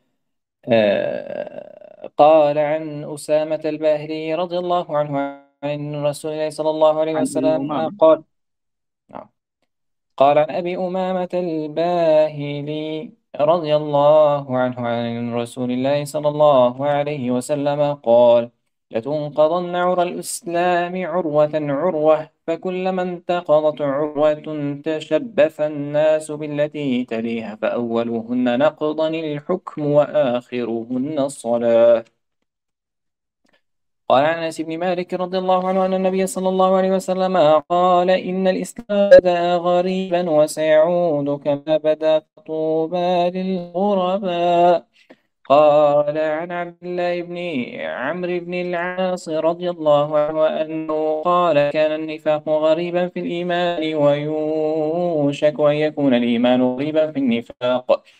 آه قال عن أسامة الباهلي رضي الله عنه عن رسول الله صلى الله عليه عن أبي وسلم أمامة. قال. نعم. قال عن أبي أمامة الباهلي رضي الله عنه عن رسول الله صلى الله عليه وسلم قال: لتنقضن عرى الإسلام عروة عروة، فكلما انتقضت عروة تشبث الناس بالتي تليها، فأولهن نقضا الحكم وآخرهن الصلاة. قال عن أنس بن مالك رضي الله عنه أن النبي صلى الله عليه وسلم قال: إن الإسلام بدأ غريبا وسيعود كما بدأ، طوبى للغرباء. قال عن عبد الله بن عمرو بن العاص رضي الله عنه أنه قال: كان النفاق غريبا في الإيمان ويوشك أن يكون الإيمان غريبا في النفاق.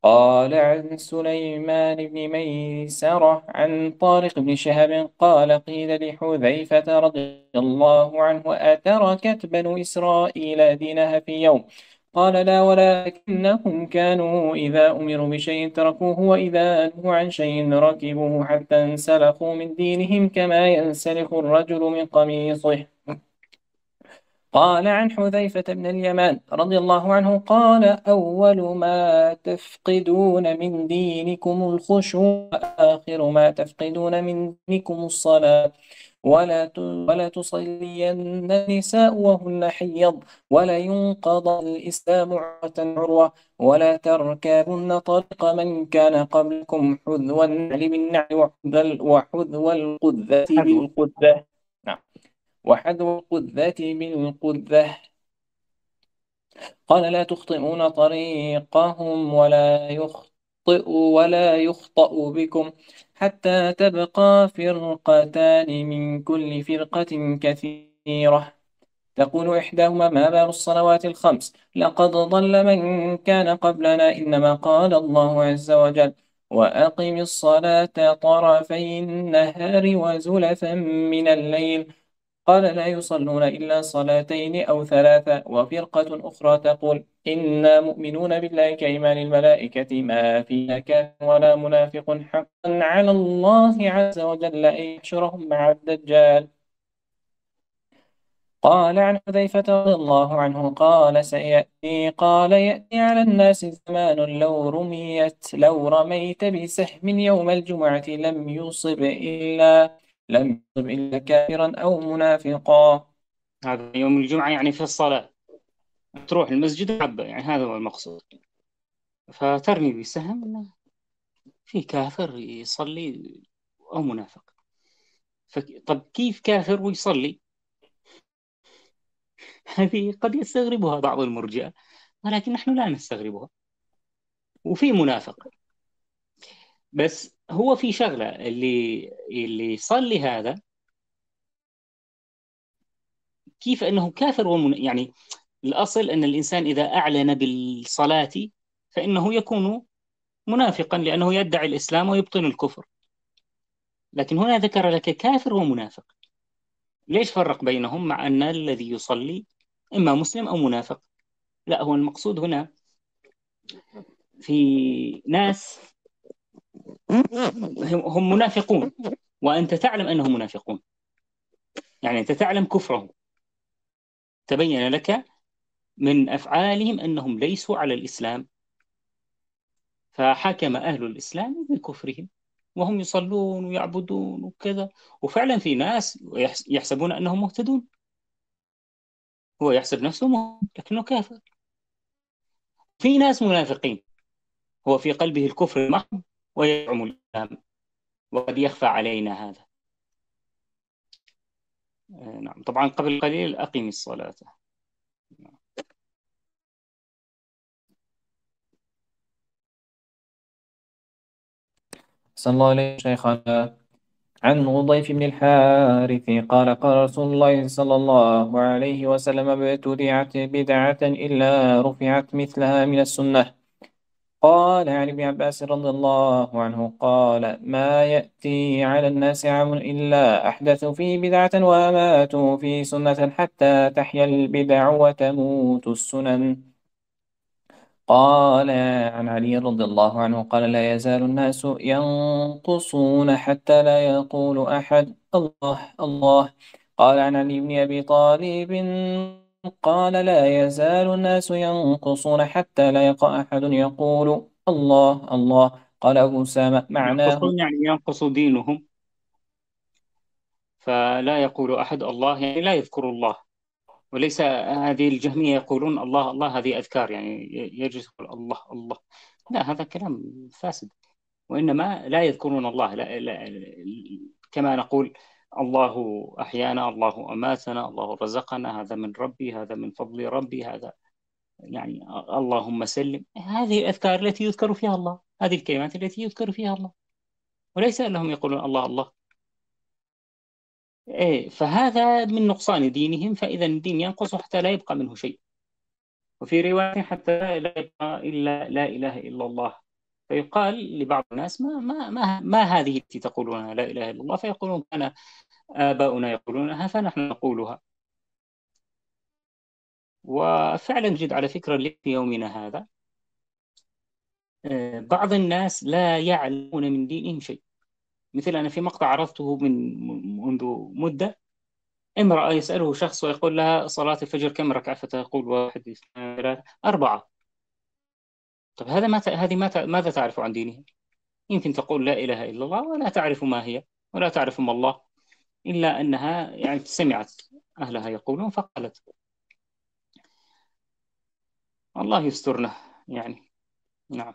قال عن سليمان بن ميسرة عن طارق بن شهاب قال قيل لحذيفة رضي الله عنه أتركت بنو إسرائيل دينها في يوم؟ قال لا، ولكنهم كانوا إذا أمروا بشيء تركوه، وإذا نهوا عن شيء ركبوه حتى انسلخوا من دينهم كما ينسلخ الرجل من قميصه. قال عن حذيفة بن اليمان رضي الله عنه قال أول ما تفقدون من دينكم الخشوع، آخر ما تفقدون من دينكم الصلاة، ولا ت- ولا تصلين النساء وهن حيض، ولا ينقض الإسلام عروة عروة، ولا تركبن طريق من كان قبلكم حذو النعل بالنعل وحذو وحذو القذة حذو. بالقذة. نعم. وحذو القذة بالقذة. قال لا تخطئون طريقهم ولا يخطئ ولا يخطأ بكم، حتى تبقى فرقتان من كل فرقة كثيرة، تقول إحداهما ما بال الصلوات الخمس، لقد ضل من كان قبلنا، إنما قال الله عز وجل وأقم الصلاة طرفي النهار وزلفا من الليل. قال لا يصلون إلا صلاتين أو ثلاثة. وفرقة أخرى تقول إنا مؤمنون بالله كإيمان الملائكة ما فينا كافر ولا منافق، حقا على الله عز وجل أن يحشرهم مع الدجال. قال عن حذيفة رضي الله عنه قال سيأتي قال يأتي على الناس زمان لو رميت لو رميت بسهم يوم الجمعة لم يصب إلا لم يصب إلا كافرا أو منافقا. هذا يوم الجمعة يعني في الصلاة، تروح المسجد حبة، يعني هذا هو المقصود. فترمي بسهم في كافر يصلي أو منافق. فك... طب كيف كافر ويصلي؟ هذه قد يستغربها بعض المرجئة، ولكن نحن لا نستغربها. وفي منافق، بس هو في شغلة، اللي اللي يصلي هذا كيف أنه كافر ومن... يعني الأصل أن الإنسان إذا أعلن بالصلاة فإنه يكون منافقا، لأنه يدعي الإسلام ويبطن الكفر. لكن هنا ذكر لك كافر ومنافق. ليش فرق بينهم مع أن الذي يصلي إما مسلم أو منافق؟ لا، هو المقصود هنا في ناس هم منافقون وأنت تعلم أنهم منافقون، يعني أنت تعلم كفرهم، تبين لك من أفعالهم أنهم ليسوا على الإسلام، فحكم أهل الإسلام بكفرهم وهم يصلون ويعبدون وكذا. وفعلا في ناس يحسبون أنهم مهتدون، هو يحسب نفسه مهتد لكنه كافر. في ناس منافقين، هو في قلبه الكفر المحض ويزعم الإسلام، وقد يخفى علينا هذا. آه، نعم. طبعا قبل قليل أقم الصلاة. صلى الله عليه شيخنا. عن غضيف بن الحارث قال قال رسول الله صلى الله عليه وسلم ما ابتدعت بدعة إلا رفعت مثلها من السنة. قال عن ابن عباس رضي الله عنه قال ما يأتي على الناس عام إلا أحدثوا فيه بدعة وأماتوا فيه سنة حتى تحيا البدع وتموت السنن. قال عن علي رضي الله عنه قال لا يزال الناس ينقصون حتى لا يقول أحد الله الله. قال عن علي بن أبي طالب قال لا يزال الناس ينقصون حتى لا يقع أحد يقول الله الله. قال أبو أسامة معناه ينقصون يعني ينقص دينهم، فلا يقول أحد الله يعني لا يذكر الله. وليس هذه الجهمية يقولون الله الله هذه أذكار، يعني يجلس يقول الله الله. لا، هذا كلام فاسد. وإنما لا يذكرون الله، لا لا كما نقول الله أحيانا، الله أماتنا، الله رزقنا، هذا من ربي، هذا من فضل ربي، هذا يعني اللهم سلم. هذه الأذكار التي يذكر فيها الله، هذه الكلمات التي يذكر فيها الله، وليس أنهم يقولون الله الله. إيه، فهذا من نقصان دينهم، فإذا الدين ينقص حتى لا يبقى منه شيء. وفي رواية حتى لا يبقى إلا لا إله إلا الله. فيقال لبعض الناس ما ما ما, ما هذه التي تقولونها لا إله إلا الله، فيقولون كان آباؤنا يقولونها فنحن نقولها. وفعلا جد على فكرة في يومنا هذا آه، بعض الناس لا يعلمون من دينهم شيء. مثل أنا في مقطع عرضته من منذ مدة، امرأة يسأله شخص ويقول لها صلاة الفجر كم ركعة؟ فتقول واحد اثنين ثلاثة أربعة. طب هذا ما ت... هذه ما ت... ماذا تعرف عن دينها؟ يمكن تقول لا إله إلا الله ولا تعرف ما هي ولا تعرف ما الله، إلا أنها يعني سمعت أهلها يقولون فقالت. الله يسترنا يعني. نعم.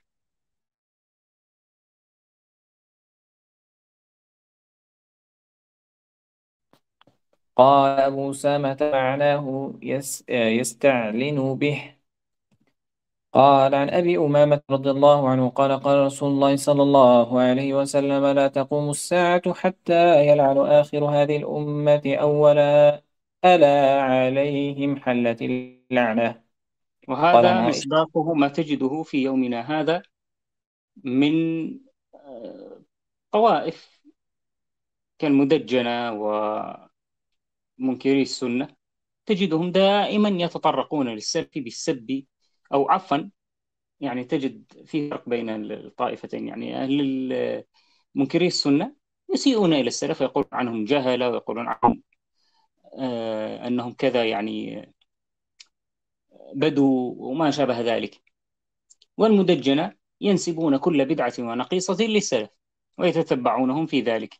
قال أبو أسامة معناه يس يستعلن به. قال عن أبي أمامة رضي الله عنه قال قال رسول الله صلى الله عليه وسلم لا تقوم الساعة حتى يلعن آخر هذه الأمة أولا، ألا عليهم حلت اللعنة. قال عن وهذا عائشة. مصداقه ما تجده في يومنا هذا من آه، طوائف كالمدجنة ومنكري السنة، تجدهم دائما يتطرقون للسب بالسب، أو عفوا يعني تجد في فرق بين الطائفتين. يعني أهل منكري السنة يسيئون إلى السلف ويقولون عنهم جهلة، ويقولون عنهم آه، أنهم كذا يعني بدوا وما شابه ذلك. والمدجنة ينسبون كل بدعة ونقيصة للسلف ويتتبعونهم في ذلك.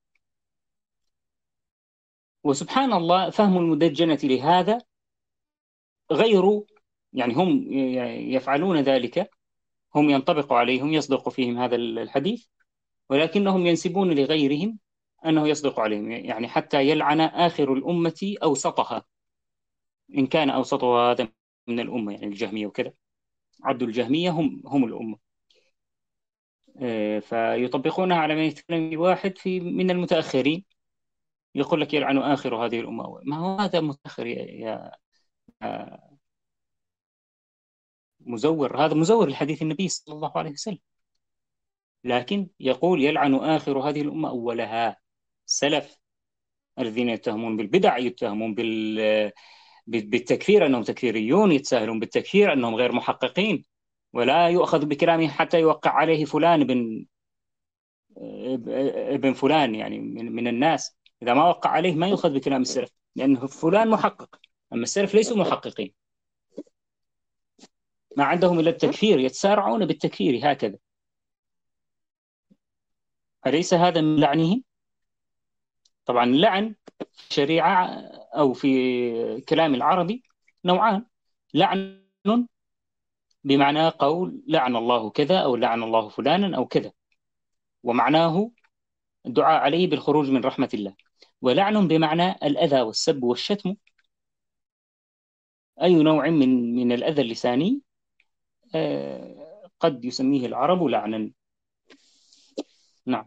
وسبحان الله فهم المدجنة لهذا غير، يعني هم يفعلون ذلك، هم ينطبق عليهم يصدق فيهم هذا الحديث، ولكنهم ينسبون لغيرهم أنه يصدق عليهم. يعني حتى يلعن آخر الأمة أوسطها، إن كان أوسطها هذا من الأمة، يعني الجهمية وكذا، عبد الجهمية هم هم الأمة. آه، فيطبقونها على من يتكلم واحد في من المتأخرين، يقول لك يلعن آخر هذه الأمة. ما هو هذا متأخر يا يا مزور، هذا مزور لحديث النبي صلى الله عليه وسلم. لكن يقول يلعن آخر هذه الأمة أولها. سلف الذين يتهمون بالبدع، يتهمون بال بالتكفير أنهم تكفيريون، يتساهلون بالتكفير أنهم غير محققين، ولا يؤخذ بكلامه حتى يوقع عليه فلان بن ابن فلان، يعني من, من الناس. إذا ما وقع عليه ما يؤخذ بكلام السلف، لأنه فلان محقق، أما السلف ليسوا محققين، ما عندهم إلا التكفير، يتسارعون بالتكفير هكذا. أليس هذا من لعنهم؟ طبعا اللعن في الشريعة أو في كلام العربي نوعان: لعن بمعنى قول لعن الله كذا أو لعن الله فلانا أو كذا، ومعناه الدعاء عليه بالخروج من رحمة الله. ولعن بمعنى الأذى والسب والشتم، أي نوع من من الأذى اللساني آه، قد يسميه العرب لعنا. نعم.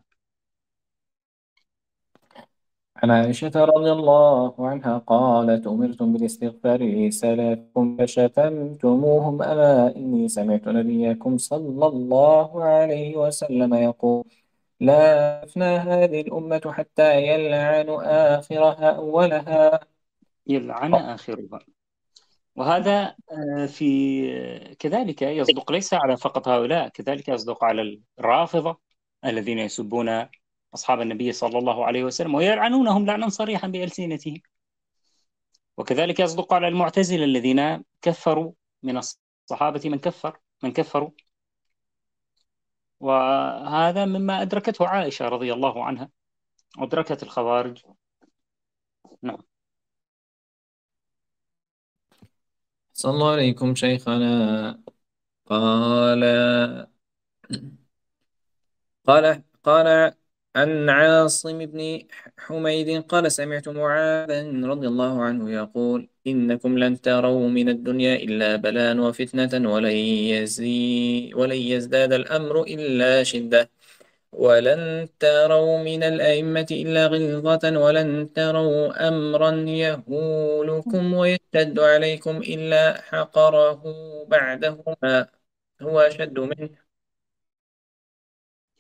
عن عائشة رضي الله عنها قالت أمرتم بالاستغفار لسلفكم فشتمتموهم، ألا إني سمعت نبيكم صلى الله عليه وسلم يقول لا تفنى هذه الأمة حتى يلعن آخرها أولها. يلعن آخرها. وهذا آه، في كذلك يصدق ليس على فقط هؤلاء، كذلك يصدق على الرافضة الذين يسبون أصحاب النبي صلى الله عليه وسلم ويلعنونهم لعنا صريحا بألسنتهم. وكذلك يصدق على المعتزلة الذين كفروا من الصحابة من كفر من كفروا. وهذا مما أدركته عائشة رضي الله عنها، أدركت الخوارج. نعم. صلى الله عليكم شيخنا. قال قال قال عن عاصم بن حميد قال سمعت معاذا رضي الله عنه يقول إنكم لن تروا من الدنيا إلا بلاء وفتنة، ولن يزي ولن يزداد الأمر إلا شدة، ولن تروا من الأئمة إلا غلظة، ولن تروا أمرا يهولكم ويشتد عليكم إلا حقره بعدهما هو أشد منه.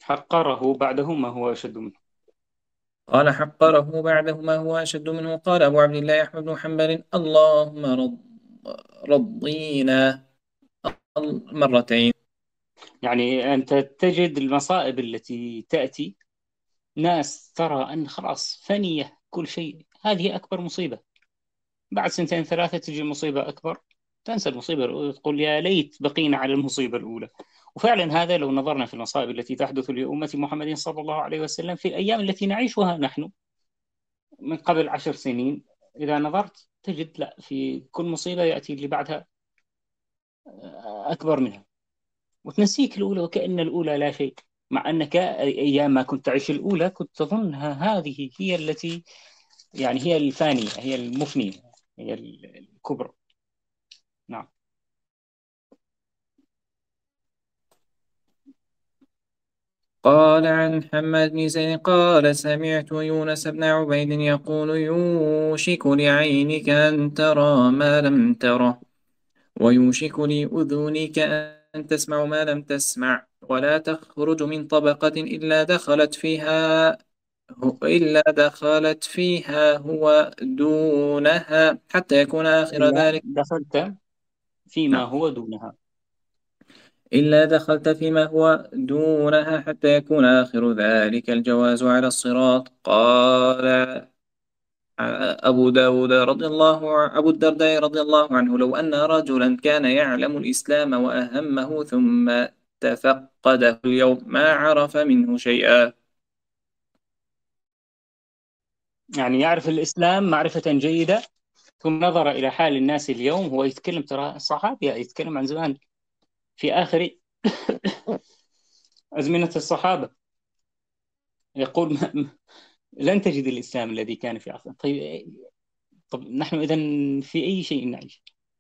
حقره بعده ما هو أشد منه. قال حقره بعده ما هو أشد منه. قال أبو عبد الله أحمد بن حنبل اللهم رض رضينا مرتين. يعني أنت تجد المصائب التي تأتي، ناس ترى أن خلاص فنية كل شيء، هذه أكبر مصيبة. بعد سنتين ثلاثة تجي مصيبة أكبر، تنسى المصيبة الأولى، تقول يا ليت بقينا على المصيبة الأولى. وفعلا هذا لو نظرنا في المصائب التي تحدث لأمة محمد صلى الله عليه وسلم في الأيام التي نعيشها نحن من قبل عشر سنين، إذا نظرت تجد لا، في كل مصيبة يأتي اللي بعدها أكبر منها، وتنسيك الأولى وكأن الأولى لا شيء. مع أنك أيام ما كنت تعيش الأولى كنت تظنها هذه هي التي، يعني هي الفانية، هي المفنية، هي الكبرى. نعم. قال عن حماد بن زيد قال سمعت يونس بن عبيد يقول يوشك لعينك أن ترى ما لم تره، ويوشك لأذنك أن تسمع ما لم تسمع، ولا تخرج من طبقة إلا دخلت فيها إلا دخلت فيها هو دونها حتى يكون آخر إلا ذلك. دخلت فيما نعم. هو دونها. إلا دخلت فيما هو دونها حتى يكون آخر ذلك الجواز على الصراط. قال أبو داود رضي الله ع- أبو الدرداء رضي الله عنه لو أن رجلا كان يعلم الإسلام وأهمه ثم تفقده اليوم ما عرف منه شيئا. يعني يعرف الإسلام معرفة جيدة، ثم نظر إلى حال الناس اليوم، هو يتكلم ترى صحابي، يتكلم عن زمان في آخر أزمنة الصحابة، يقول ما لن تجد الإسلام الذي كان في عصر. طيب، طب نحن إذا في أي شيء نعيش؟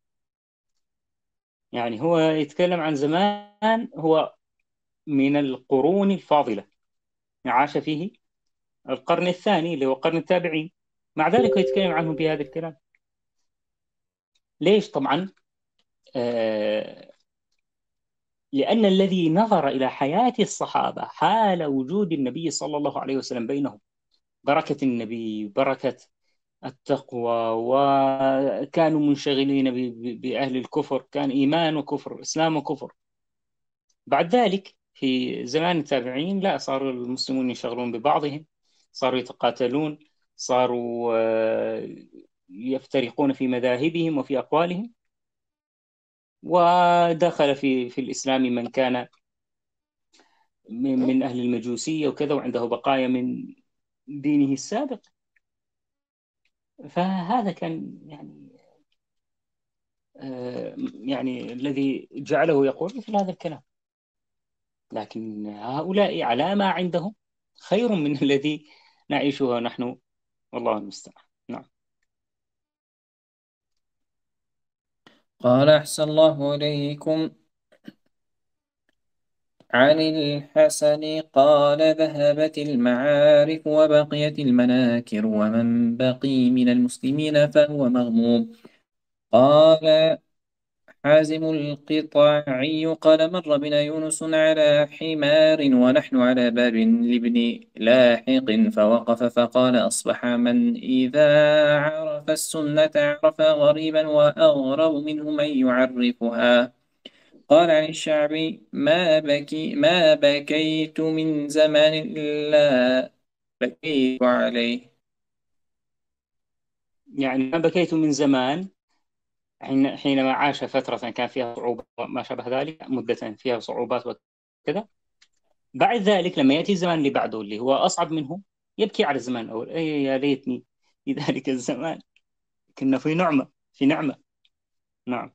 يعني هو يتكلم عن زمان، هو من القرون الفاضلة، عاش فيه القرن الثاني اللي هو قرن التابعين، مع ذلك هو يتكلم عنه بهذا الكلام. ليش؟ طبعا آه لأن الذي نظر إلى حياة الصحابة حال وجود النبي صلى الله عليه وسلم بينهم، بركة النبي، بركة التقوى، وكانوا منشغلين ب- ب- بأهل الكفر، كان إيمان وكفر، إسلام وكفر. بعد ذلك في زمان التابعين لا، صار المسلمون ينشغلون ببعضهم، صاروا يتقاتلون، صاروا آه، يفترقون في مذاهبهم وفي أقوالهم، ودخل في في الإسلام من كان من من أهل المجوسية وكذا، وعنده بقايا من دينه السابق. فهذا كان يعني آه، يعني الذي جعله يقول مثل هذا الكلام. لكن هؤلاء على ما عندهم خير من الذي نعيشه نحن، والله المستعان. نعم. قال أحسن الله إليكم. عن الحسن قال ذهبت المعارف وبقيت المناكر ومن بقي من المسلمين فهو مغموم. قال حازم القطاعي قال مر بنا يونس على حمار ونحن على باب لابن لاحق فوقف فقال أصبح من إذا عرف السنة عرف غريبا وأغرب منه من يعرفها. قال عن الشعبي ما بكي ما بكيت من زمان إلا بكيت عليه. يعني ما بكيت من زمان، حين- حينما عاش فترة كان فيها صعوبة ما شابه ذلك، مدة فيها صعوبات وكذا، بعد ذلك لما يأتي الزمان اللي بعده اللي هو أصعب منه، يبكي على الزمان الأول. أي يا ليتني في ذلك الزمان كنا في نعمة، في نعمة. نعم.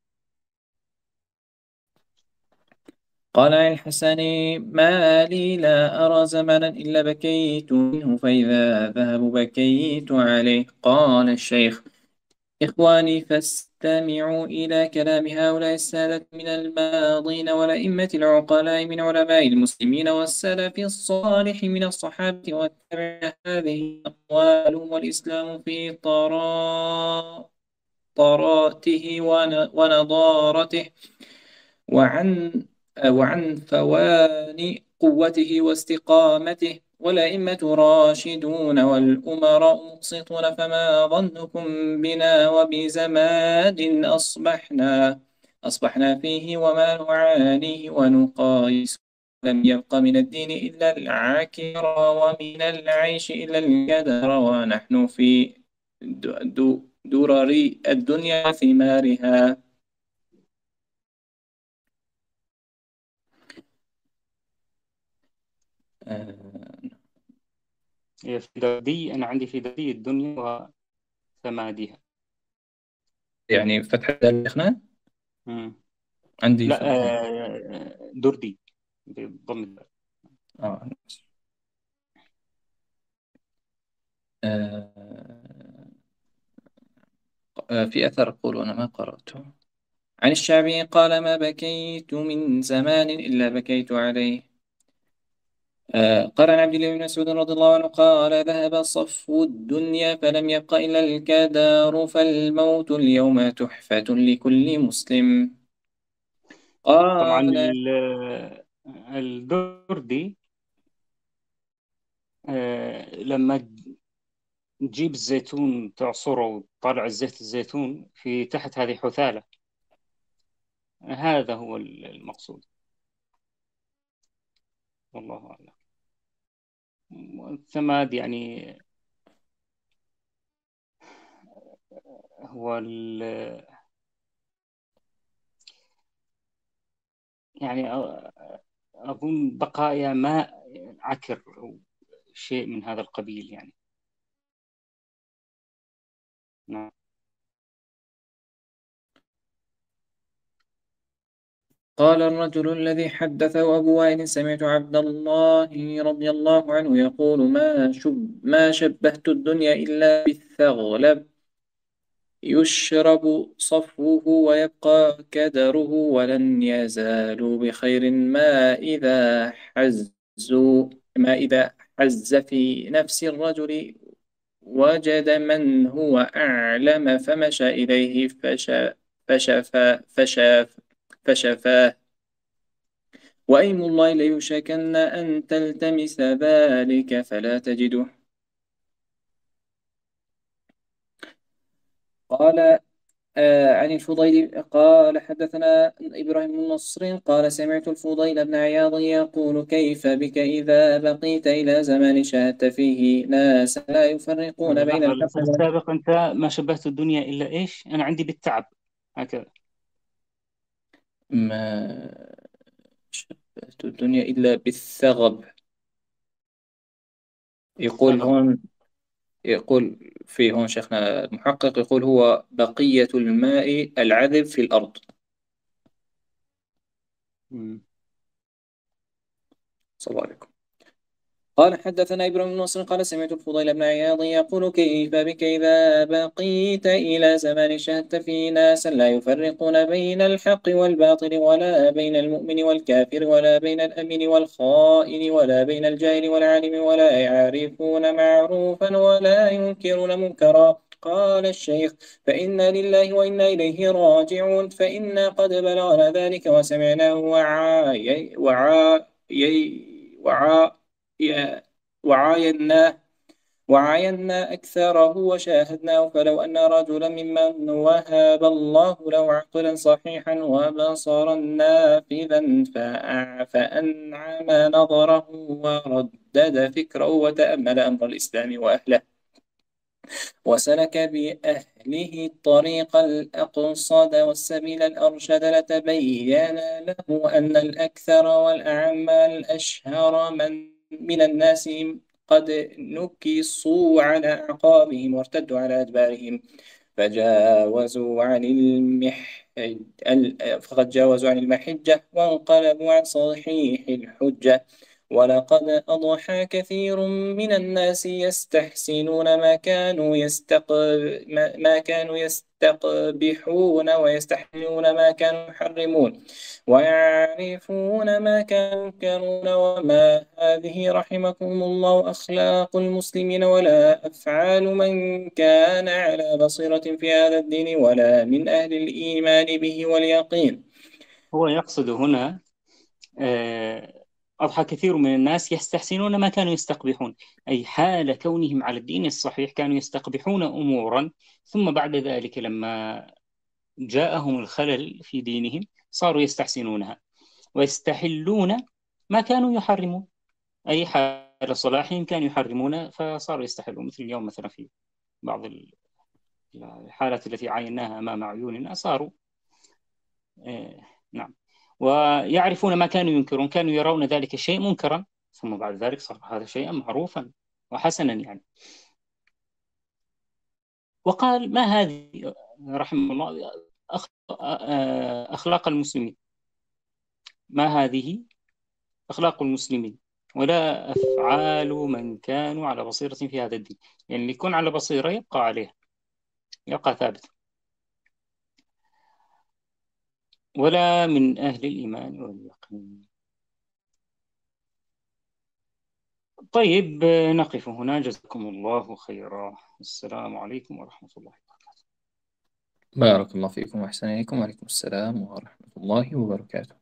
قال عن الحسن ما لي لا أرى زمانا إلا بكيت منه فإذا ذهب بكيت عليه. قال الشيخ إخواني فاستمعوا إلى كلام هؤلاء السادة من الماضين والأئمة العقلاء من علماء المسلمين والسلف الصالح من الصحابة والتابعين. هذه أقوالهم والإسلام في طرا طراته ون- ونضارته وعن وعن فوان قوته واستقامته، والأئمة راشدون والأمراء مقسطون، فما ظنكم بنا وبزمان أصبحنا أصبحنا فيه وما نعانيه ونقايس. لم يبق من الدين إلا العكر، ومن العيش إلا الكدر، ونحن في د- د- درر الدنيا ثمارها. آه، هي في دردي، أنا عندي في دردي الدنيا وسمادها. يعني فتح دال الإخناء مم. عندي لا، فتح. آه، دردي بضم الدال. آه. آه. آه، في أثر أقول وأنا ما قرأته. عن الشعبي قال: ما بكيت من زمان إلا بكيت عليه. آه، قال عن عبد الله بن مسعود رضي الله عنه قال: ذهب صفو الدنيا فلم يبق إلا الكدار، فالموت اليوم تحفة لكل مسلم. طبعا قال: ال- الدردي، آه، لما تجيب الزيتون تعصره وتطلع الزيت الزيتون في تحت هذه حثالة، هذا هو المقصود، والله أعلم. الثماد يعني هو ال- يعني أظن بقايا ماء عكر أو شيء من هذا القبيل يعني. نعم. قال الرجل الذي حدثه أبو وائل: سمعت عبد الله رضي الله عنه يقول: ما شب ما شبهت الدنيا إلا بالثغلب، يشرب صفوه ويبقى كدره، ولن يزالوا بخير ما إذا حزوا ما إذا حز في نفس الرجل وجد من هو أعلم، فمشى إليه فشا فشفا فشاف فشفاه. وأيم الله ليوشكن أن تلتمس ذلك فلا تجده. قال آه عن الفضيل قال: حدثنا إبراهيم بن نصر قال: سمعت الفضيل بن عياض يقول: كيف بك إذا بقيت إلى زمان شاهدت فيه ناس لا يفرقون بين لحظة، الحق الأثر وال- السابق أنت ما شبهت الدنيا إلا إيش؟ أنا عندي بالتعب هكذا. ما شبهت الدنيا إلا بالثغب. يقول الثغب. هون يقول في هون شيخنا المحقق يقول: هو بقية الماء العذب في الأرض. مم. صلى الله عليكم. قال: حدثنا إبراهيم بن نصر قال: سمعت الفضيل بن عياض يقول: كيف بك إذا بقيت إلى زمان شهدت في ناسا لا يفرقون بين الحق والباطل، ولا بين المؤمن والكافر، ولا بين الأمين والخائن، ولا بين الجاهل والعالم، ولا يعرفون معروفا ولا ينكرون منكرا. قال الشيخ: فإنا لله وإنا إليه راجعون، فإنا قد بلغنا ذلك وسمعناه وعاي وعاي وعاي وعايناه وعاينا أكثره وشاهدناه، فلو أن رجلا ممن وهب الله له عقلا صحيحا وبصرا نافذا فأع- فأنعم نظره وردد فكره وتأمل أمر الإسلام وأهله، وسلك بأهله الطريق الأقصد والسبيل الأرشد، لتبين له أن الأكثر والأعم الأشهر من من الناس قد نكصوا على أعقابهم وارتدوا على أدبارهم، فجاوزوا عن المح ال- فقد جاوزوا عن المحجة وانقلبوا عن صحيح الحجة. ولقد أضحى كثير من الناس يستحسنون ما كانوا يستق ما ما كانوا يستقبحون، ويستحلون ما كانوا يحرمون، ويعرفون ما كانوا ينكرون. وما هذه رحمكم الله أخلاق المسلمين، ولا أفعال من كان على بصيرة في هذا الدين، ولا من أهل الإيمان به واليقين. هو يقصد هنا آه، أضحى كثير من الناس يستحسنون ما كانوا يستقبحون، أي حال كونهم على الدين الصحيح كانوا يستقبحون أمورا، ثم بعد ذلك لما جاءهم الخلل في دينهم صاروا يستحسنونها ويستحلون ما كانوا يحرمون، أي حال صلاحهم كانوا يحرمون فصاروا يستحلون، مثل اليوم مثلا في بعض الحالات التي عايناها أمام عيوننا صاروا آه، نعم. ويعرفون ما كانوا ينكرون، كانوا يرون ذلك الشيء منكرا، ثم بعد ذلك صار هذا شيئا معروفا وحسنا يعني. وقال ما هذه رحمه الله أخ- آه، أخلاق المسلمين، ما هذه أخلاق المسلمين ولا أفعال من كانوا على بصيرة في هذا الدين، يعني اللي يكون على بصيرة يبقى عليه، يبقى ثابت، ولا من أهل الإيمان واليقين. طيب نقف هنا، جزاكم الله خيرا، السلام عليكم ورحمة الله. بارك الله فيكم وأحسن إليكم، وعليكم السلام ورحمة الله وبركاته.